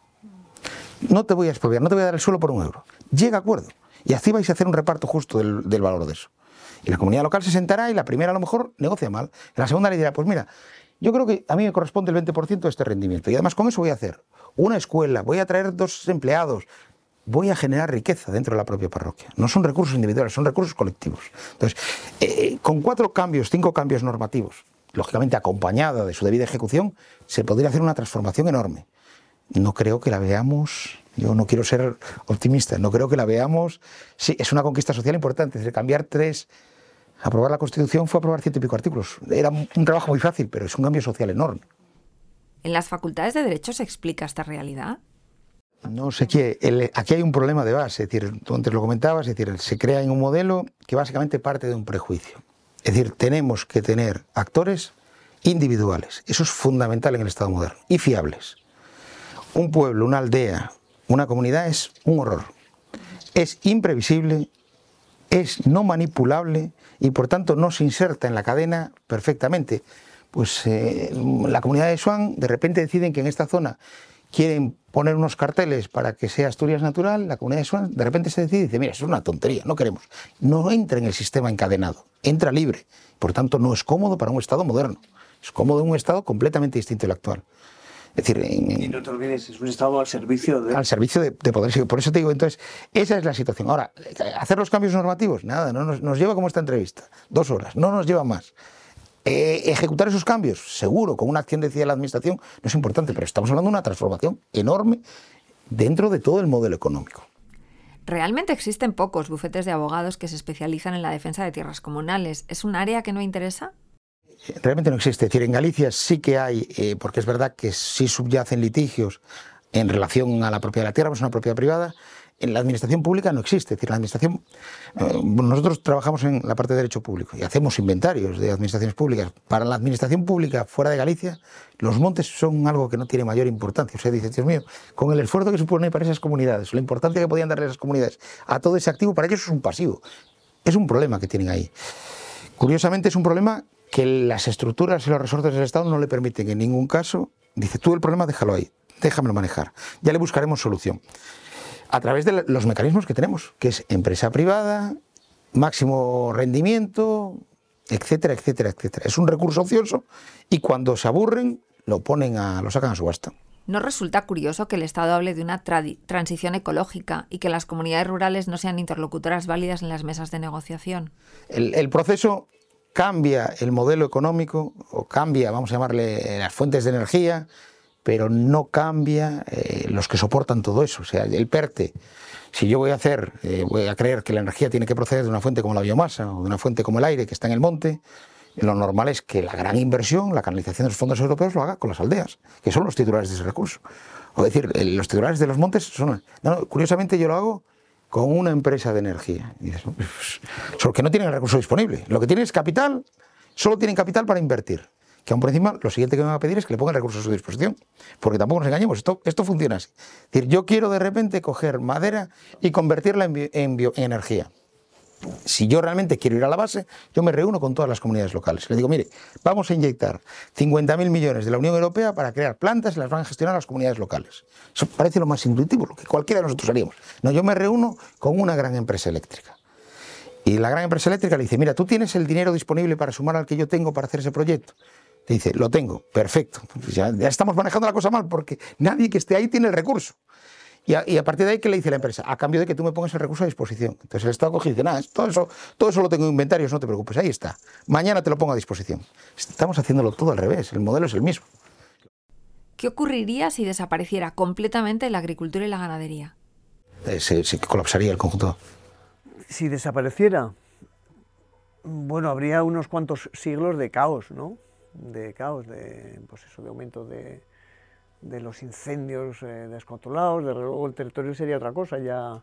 No te voy a expropiar, no te voy a dar el suelo por €1. Llega a acuerdo. Y así vais a hacer un reparto justo del valor de eso. Y la comunidad local se sentará y la primera a lo mejor negocia mal. En la segunda le dirá, pues mira, yo creo que a mí me corresponde el 20% de este rendimiento y además con eso voy a hacer una escuela, voy a traer 2 empleados, voy a generar riqueza dentro de la propia parroquia. No son recursos individuales, son recursos colectivos. Entonces, con 4 cambios, 5 cambios normativos, lógicamente acompañada de su debida ejecución, se podría hacer una transformación enorme. No creo que la veamos, yo no quiero ser optimista, no creo que la veamos, sí, es una conquista social importante, es decir, cambiar 3... Aprobar la Constitución fue aprobar 100 y pico artículos. Era un trabajo muy fácil, pero es un cambio social enorme. ¿En las facultades de Derecho se explica esta realidad? No sé qué. Aquí hay un problema de base. Es decir, tú antes lo comentabas, es decir, se crea en un modelo que básicamente parte de un prejuicio. Es decir, tenemos que tener actores individuales. Eso es fundamental en el Estado moderno. Y fiables. Un pueblo, una aldea, una comunidad es un horror. Es imprevisible, es no manipulable y por tanto no se inserta en la cadena perfectamente. Pues la comunidad de Swan de repente deciden que en esta zona quieren poner unos carteles para que sea Asturias natural, la comunidad de Swan de repente se decide y dice, mira, eso es una tontería, no queremos. No entra en el sistema encadenado, entra libre. Por tanto no es cómodo para un Estado moderno, es cómodo en un Estado completamente distinto al actual. Es decir, y no te olvides, es un Estado al servicio de poder. Por eso te digo, entonces, esa es la situación. Ahora, hacer los cambios normativos, nada, no nos lleva como esta entrevista, 2 horas, no nos lleva más. Ejecutar esos cambios, seguro, con una acción decidida de la Administración, no es importante, pero estamos hablando de una transformación enorme dentro de todo el modelo económico. Realmente existen pocos bufetes de abogados que se especializan en la defensa de tierras comunales. ¿Es un área que no interesa? Realmente no existe. Es decir, en Galicia sí que hay, porque es verdad que sí subyacen litigios en relación a la propiedad de la tierra, pues es una propiedad privada. En la administración pública no existe. Es decir, la administración, nosotros trabajamos en la parte de derecho público y hacemos inventarios de administraciones públicas. Para la administración pública fuera de Galicia, los montes son algo que no tiene mayor importancia. O sea, dices, Dios mío, con el esfuerzo que supone para esas comunidades, la importancia que podían darle esas comunidades a todo ese activo, para ellos es un pasivo. Es un problema que tienen ahí. Curiosamente es un problema que las estructuras y los resortes del Estado no le permiten en ningún caso. Dice, tú el problema déjalo ahí, déjamelo manejar, ya le buscaremos solución. A través de los mecanismos que tenemos, que es empresa privada, máximo rendimiento, etcétera, etcétera, etcétera. Es un recurso ocioso y cuando se aburren lo sacan a subasta. ¿No resulta curioso que el Estado hable de una transición ecológica y que las comunidades rurales no sean interlocutoras válidas en las mesas de negociación? El proceso cambia el modelo económico o cambia, vamos a llamarle, las fuentes de energía, pero no cambia los que soportan todo eso. O sea, el PERTE, si yo voy a creer que la energía tiene que proceder de una fuente como la biomasa o de una fuente como el aire que está en el monte, lo normal es que la gran inversión, la canalización de los fondos europeos lo haga con las aldeas, que son los titulares de ese recurso. O decir, los titulares de los montes son... No, curiosamente yo lo hago con una empresa de energía. Y eso, solo que no tienen el recurso disponible. Lo que tienen es capital, solo tienen capital para invertir. Que aún por encima, lo siguiente que me van a pedir es que le pongan recursos a su disposición. Porque tampoco nos engañemos, esto funciona así. Es decir, yo quiero de repente coger madera y convertirla en energía. Si yo realmente quiero ir a la base, yo me reúno con todas las comunidades locales. Le digo, mire, vamos a inyectar 50.000 millones de la Unión Europea para crear plantas y las van a gestionar las comunidades locales. Eso parece lo más intuitivo, lo que cualquiera de nosotros haríamos. No, yo me reúno con una gran empresa eléctrica. Y la gran empresa eléctrica le dice, mira, ¿tú tienes el dinero disponible para sumar al que yo tengo para hacer ese proyecto? Le dice, lo tengo, perfecto. Pues ya estamos manejando la cosa mal porque nadie que esté ahí tiene el recurso. Y a partir de ahí, ¿qué le dice la empresa? A cambio de que tú me pongas el recurso a disposición. Entonces el Estado coge y dice, nada, todo eso lo tengo en inventarios, no te preocupes, ahí está. Mañana te lo pongo a disposición. Estamos haciéndolo todo al revés, el modelo es el mismo. ¿Qué ocurriría si desapareciera completamente la agricultura y la ganadería? Se colapsaría el conjunto. Si desapareciera, bueno, habría unos cuantos siglos de caos, ¿no? De caos, pues eso, de aumento de los incendios descontrolados, luego el territorio sería otra cosa, ya...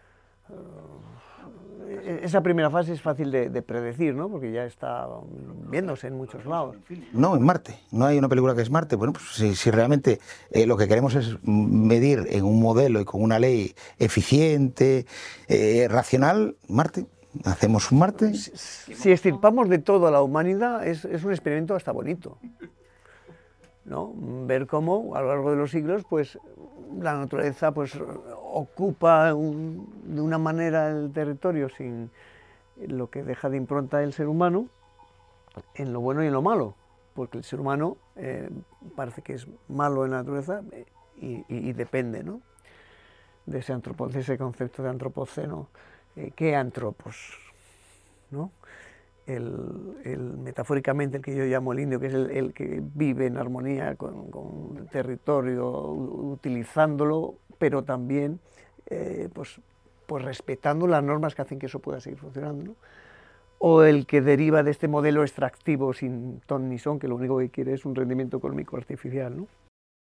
esa primera fase es fácil de predecir, ¿no? Porque ya está viéndose en muchos lados. No, en Marte. No hay una película que es Marte. Bueno, pues si realmente lo que queremos es medir en un modelo y con una ley eficiente, racional, Marte. Hacemos un Marte. Si extirpamos de todo a la humanidad, es un experimento hasta bonito, ¿no? Ver cómo a lo largo de los siglos, pues la naturaleza pues ocupa de una manera el territorio sin lo que deja de impronta el ser humano, en lo bueno y en lo malo, porque el ser humano parece que es malo en la naturaleza y depende, ¿no? De ese concepto de antropoceno. ¿Qué antropos? ¿No? Metafóricamente el que yo llamo el indio, que es el que vive en armonía con el territorio, utilizándolo, pero también pues respetando las normas que hacen que eso pueda seguir funcionando, ¿no? O el que deriva de este modelo extractivo sin ton ni son, que lo único que quiere es un rendimiento económico artificial, ¿no?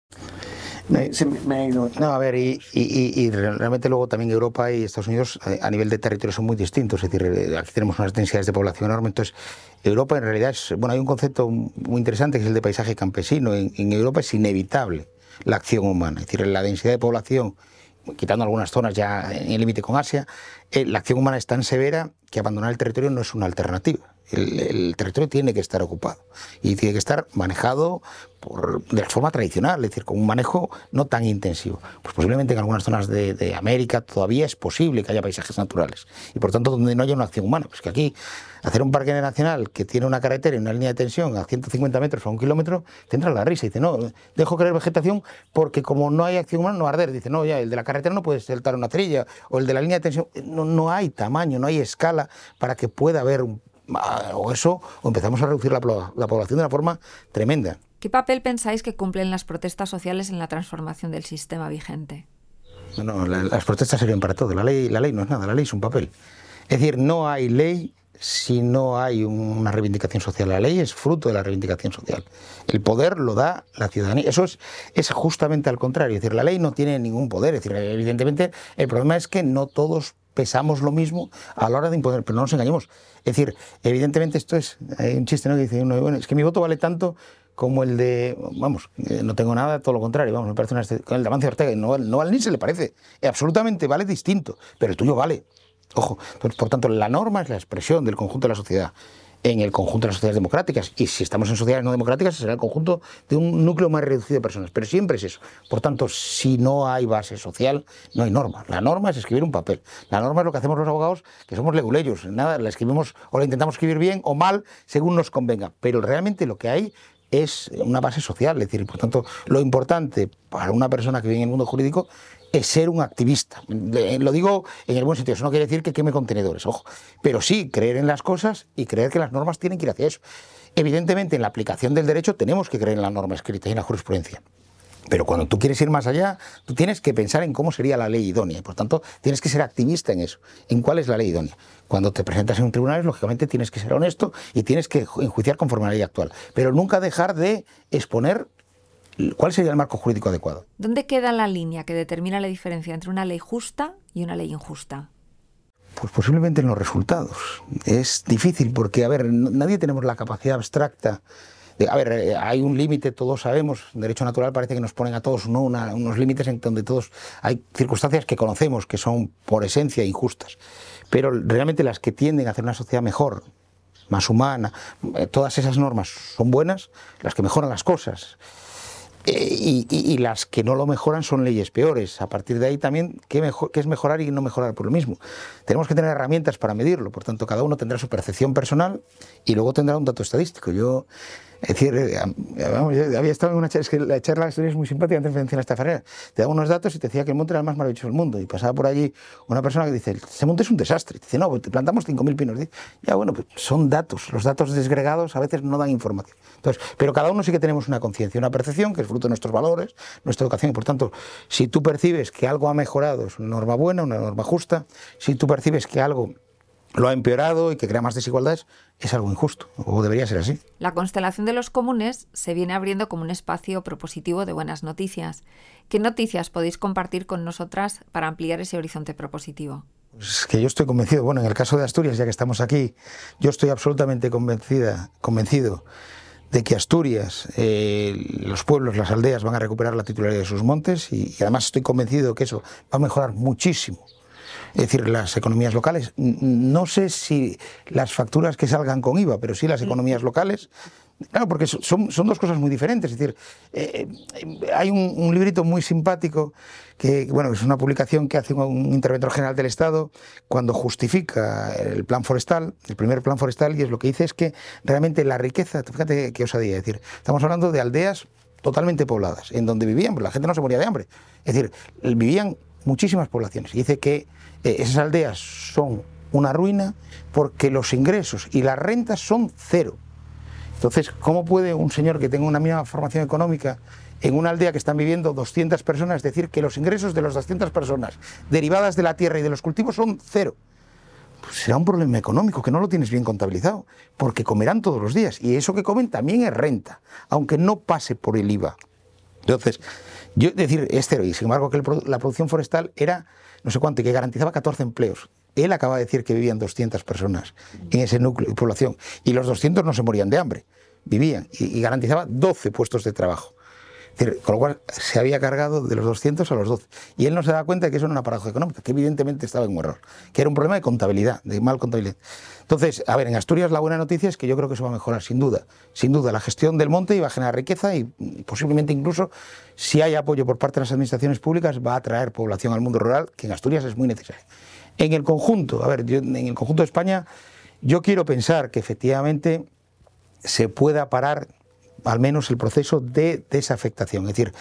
Me ha ido. No, a ver, y realmente luego también Europa y Estados Unidos a nivel de territorio son muy distintos, es decir, aquí tenemos unas densidades de población enormes, entonces Europa en realidad es, bueno, hay un concepto muy interesante que es el de paisaje campesino. En Europa es inevitable la acción humana, es decir, la densidad de población, quitando algunas zonas ya en el límite con Asia, la acción humana es tan severa que abandonar el territorio no es una alternativa. El territorio tiene que estar ocupado y tiene que estar manejado de la forma tradicional, es decir, con un manejo no tan intensivo. Pues posiblemente en algunas zonas de América todavía es posible que haya paisajes naturales y por tanto donde no haya una acción humana. Pues que aquí hacer un parque nacional que tiene una carretera y una línea de tensión a 150 metros o a 1 kilómetro, te entra la risa y dice, no, dejo crear vegetación porque como no hay acción humana no va a arder. Dice, no, ya el de la carretera no puede saltar una trilla o el de la línea de tensión. No hay tamaño, no hay escala para que pueda haber o empezamos a reducir la población de una forma tremenda. ¿Qué papel pensáis que cumplen las protestas sociales en la transformación del sistema vigente? No, las protestas sirven para todo. La ley no es nada, la ley es un papel. Es decir, no hay ley si no hay una reivindicación social. La ley es fruto de la reivindicación social. El poder lo da la ciudadanía. Eso es justamente al contrario. Es decir, la ley no tiene ningún poder. Es decir, evidentemente, el problema es que no todos pesamos lo mismo a la hora de imponer, pero no nos engañemos. Es decir, evidentemente esto es, hay un chiste, ¿no?, que dice uno, bueno, es que mi voto vale tanto como el de, vamos, no tengo nada, todo lo contrario, vamos, me parece con el de Amancio Ortega, no vale ni se le parece, absolutamente vale distinto, pero el tuyo vale. Ojo, entonces, por tanto, la norma es la expresión del conjunto de la sociedad, en el conjunto de las sociedades democráticas, y si estamos en sociedades no democráticas será el conjunto de un núcleo más reducido de personas, pero siempre es eso. Por tanto, si no hay base social, no hay norma. La norma es escribir un papel. La norma es lo que hacemos los abogados, que somos leguleyos, nada, la escribimos o la intentamos escribir bien o mal, según nos convenga, pero realmente lo que hay es una base social, es decir, por tanto, lo importante para una persona que vive en el mundo jurídico es ser un activista. Lo digo en el buen sentido, eso no quiere decir que queme contenedores, ojo, pero sí creer en las cosas y creer que las normas tienen que ir hacia eso. Evidentemente, en la aplicación del derecho tenemos que creer en la norma escrita y en la jurisprudencia. Pero cuando tú quieres ir más allá, tú tienes que pensar en cómo sería la ley idónea. Por tanto, tienes que ser activista en eso, en cuál es la ley idónea. Cuando te presentas en un tribunal, lógicamente tienes que ser honesto y tienes que enjuiciar conforme a la ley actual. Pero nunca dejar de exponer cuál sería el marco jurídico adecuado. ¿Dónde queda la línea que determina la diferencia entre una ley justa y una ley injusta? Pues posiblemente en los resultados. Es difícil porque, a ver, nadie tenemos la capacidad abstracta. A ver, hay un límite, todos sabemos, en derecho natural parece que nos ponen a todos, ¿no?, unos límites en donde todos hay circunstancias que conocemos que son por esencia injustas, pero realmente las que tienden a hacer una sociedad mejor, más humana, todas esas normas son buenas, las que mejoran las cosas. Y las que no lo mejoran son leyes peores. A partir de ahí también, ¿qué es mejorar y no mejorar por lo mismo? Tenemos que tener herramientas para medirlo, por tanto cada uno tendrá su percepción personal y luego tendrá un dato estadístico. Es decir, vamos, yo había estado en una charla, es que la charla es muy simpática, antes mencioné esta Farrera, te daba unos datos y te decía que el monte era el más maravilloso del mundo, y pasaba por allí una persona que dice, ese monte es un desastre, y te dice, no, pues te plantamos 5.000 pinos, dice, ya bueno, pues son datos, los datos desgregados a veces no dan información. Entonces, pero cada uno sí que tenemos una conciencia, una percepción, que es fruto fruto de nuestros valores, nuestra educación, y por tanto, si tú percibes que algo ha mejorado, es una norma buena, una norma justa. Si tú percibes que algo lo ha empeorado y que crea más desigualdades, es algo injusto, o debería ser así. La constelación de los comunes se viene abriendo como un espacio propositivo de buenas noticias. ¿Qué noticias podéis compartir con nosotras para ampliar ese horizonte propositivo? Pues que yo estoy convencido, bueno, en el caso de Asturias, ya que estamos aquí, yo estoy absolutamente convencido de que Asturias, los pueblos, las aldeas van a recuperar la titularidad de sus montes y además estoy convencido de que eso va a mejorar muchísimo. Es decir, las economías locales, no sé si las facturas que salgan con IVA, pero sí las economías locales, claro, porque son dos cosas muy diferentes. Es decir, hay un librito muy simpático, que bueno, es una publicación que hace un interventor general del Estado cuando justifica el plan forestal, el primer plan forestal, y es lo que dice es que realmente la riqueza, fíjate qué osadía, es decir, estamos hablando de aldeas totalmente pobladas, en donde vivían, pues la gente no se moría de hambre, es decir, vivían muchísimas poblaciones, y dice que esas aldeas son una ruina porque los ingresos y las rentas son cero. Entonces, ¿cómo puede un señor que tenga una mínima formación económica en una aldea que están viviendo 200 personas decir que los ingresos de las 200 personas derivadas de la tierra y de los cultivos son cero? Pues será un problema económico que no lo tienes bien contabilizado, porque comerán todos los días y eso que comen también es renta, aunque no pase por el IVA. Entonces, yo decir, es cero, y sin embargo que la producción forestal era no sé cuánto, y que garantizaba 14 empleos. Él acaba de decir que vivían 200 personas en ese núcleo de población, y los 200 no se morían de hambre, vivían, y garantizaba 12 puestos de trabajo. Es decir, con lo cual se había cargado de los 200 a los 12. Y él no se daba cuenta de que eso era una paradoja económica, que evidentemente estaba en un error, que era un problema de contabilidad, de mal contabilidad. Entonces, a ver, en Asturias la buena noticia es que yo creo que eso va a mejorar, sin duda. Sin duda, la gestión del monte va a generar riqueza y posiblemente incluso, si hay apoyo por parte de las administraciones públicas, va a atraer población al mundo rural, que en Asturias es muy necesario. En el conjunto, a ver, en el conjunto de España, yo quiero pensar que efectivamente se pueda parar al menos el proceso de desafectación. Es decir,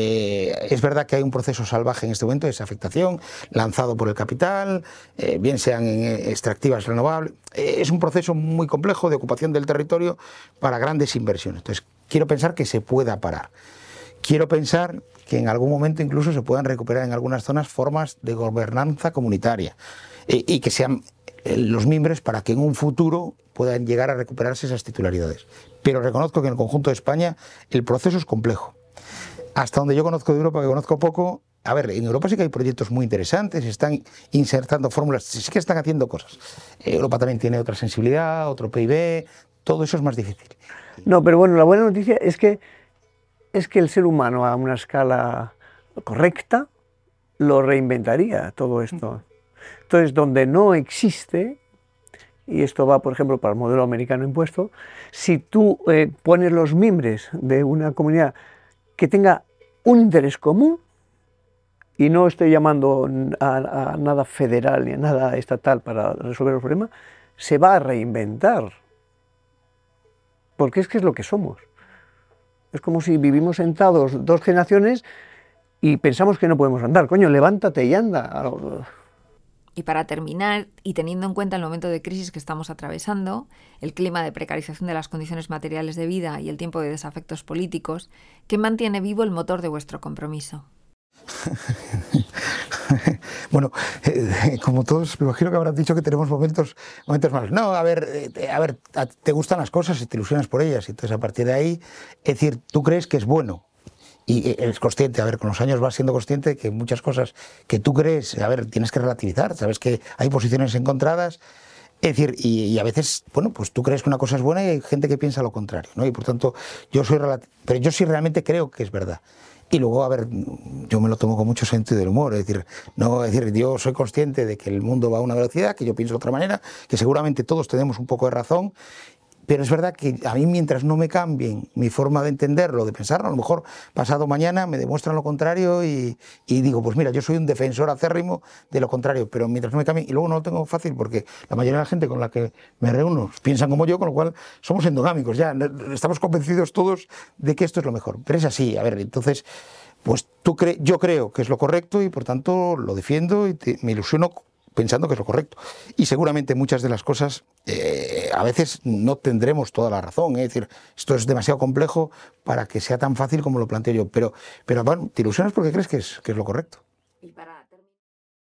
es verdad que hay un proceso salvaje en este momento de desafectación, lanzado por el capital, bien sean en extractivas renovables. Es un proceso muy complejo de ocupación del territorio para grandes inversiones. Entonces, quiero pensar que se pueda parar. Quiero pensar que en algún momento incluso se puedan recuperar en algunas zonas formas de gobernanza comunitaria y que sean los mimbres para que en un futuro puedan llegar a recuperarse esas titularidades. Pero reconozco que en el conjunto de España el proceso es complejo. Hasta donde yo conozco de Europa, que conozco poco, a ver, en Europa sí que hay proyectos muy interesantes, están insertando fórmulas, sí que están haciendo cosas. Europa también tiene otra sensibilidad, otro PIB, todo eso es más difícil. No, pero bueno, la buena noticia es que el ser humano a una escala correcta lo reinventaría todo esto. Entonces, donde no existe, y esto va, por ejemplo, para el modelo americano impuesto, si tú pones los mimbres de una comunidad que tenga un interés común, y no estoy llamando a nada federal ni a nada estatal para resolver el problema, se va a reinventar. Porque es que es lo que somos. Es como si vivimos sentados 2 generaciones y pensamos que no podemos andar. Coño, levántate y anda. Y para terminar, y teniendo en cuenta el momento de crisis que estamos atravesando, el clima de precarización de las condiciones materiales de vida y el tiempo de desafectos políticos, ¿qué mantiene vivo el motor de vuestro compromiso? Bueno, como todos, me imagino que habrán dicho que tenemos momentos malos. No, a ver, te gustan las cosas y te ilusionas por ellas, y entonces a partir de ahí, es decir, tú crees que es bueno. Y eres consciente, a ver, con los años vas siendo consciente de que muchas cosas que tú crees, a ver, tienes que relativizar, sabes que hay posiciones encontradas, es decir, y a veces, bueno, pues tú crees que una cosa es buena y hay gente que piensa lo contrario, ¿no? Y por tanto, pero yo sí realmente creo que es verdad. Y luego, a ver, yo me lo tomo con mucho sentido del humor, es decir, yo soy consciente de que el mundo va a una velocidad, que yo pienso de otra manera, que seguramente todos tenemos un poco de razón. Pero es verdad que a mí, mientras no me cambien mi forma de entenderlo, de pensarlo, a lo mejor pasado mañana me demuestran lo contrario y digo, pues mira, yo soy un defensor acérrimo de lo contrario, pero mientras no me cambien, y luego no lo tengo fácil porque la mayoría de la gente con la que me reúno piensan como yo, con lo cual somos endogámicos, ya estamos convencidos todos de que esto es lo mejor. Pero es así, a ver, entonces, pues yo creo que es lo correcto y por tanto lo defiendo y me ilusiono pensando que es lo correcto. Y seguramente muchas de las cosas a veces no tendremos toda la razón, es decir, esto es demasiado complejo para que sea tan fácil como lo planteo yo, pero bueno, te ilusionas porque crees que es lo correcto. Y para terminar...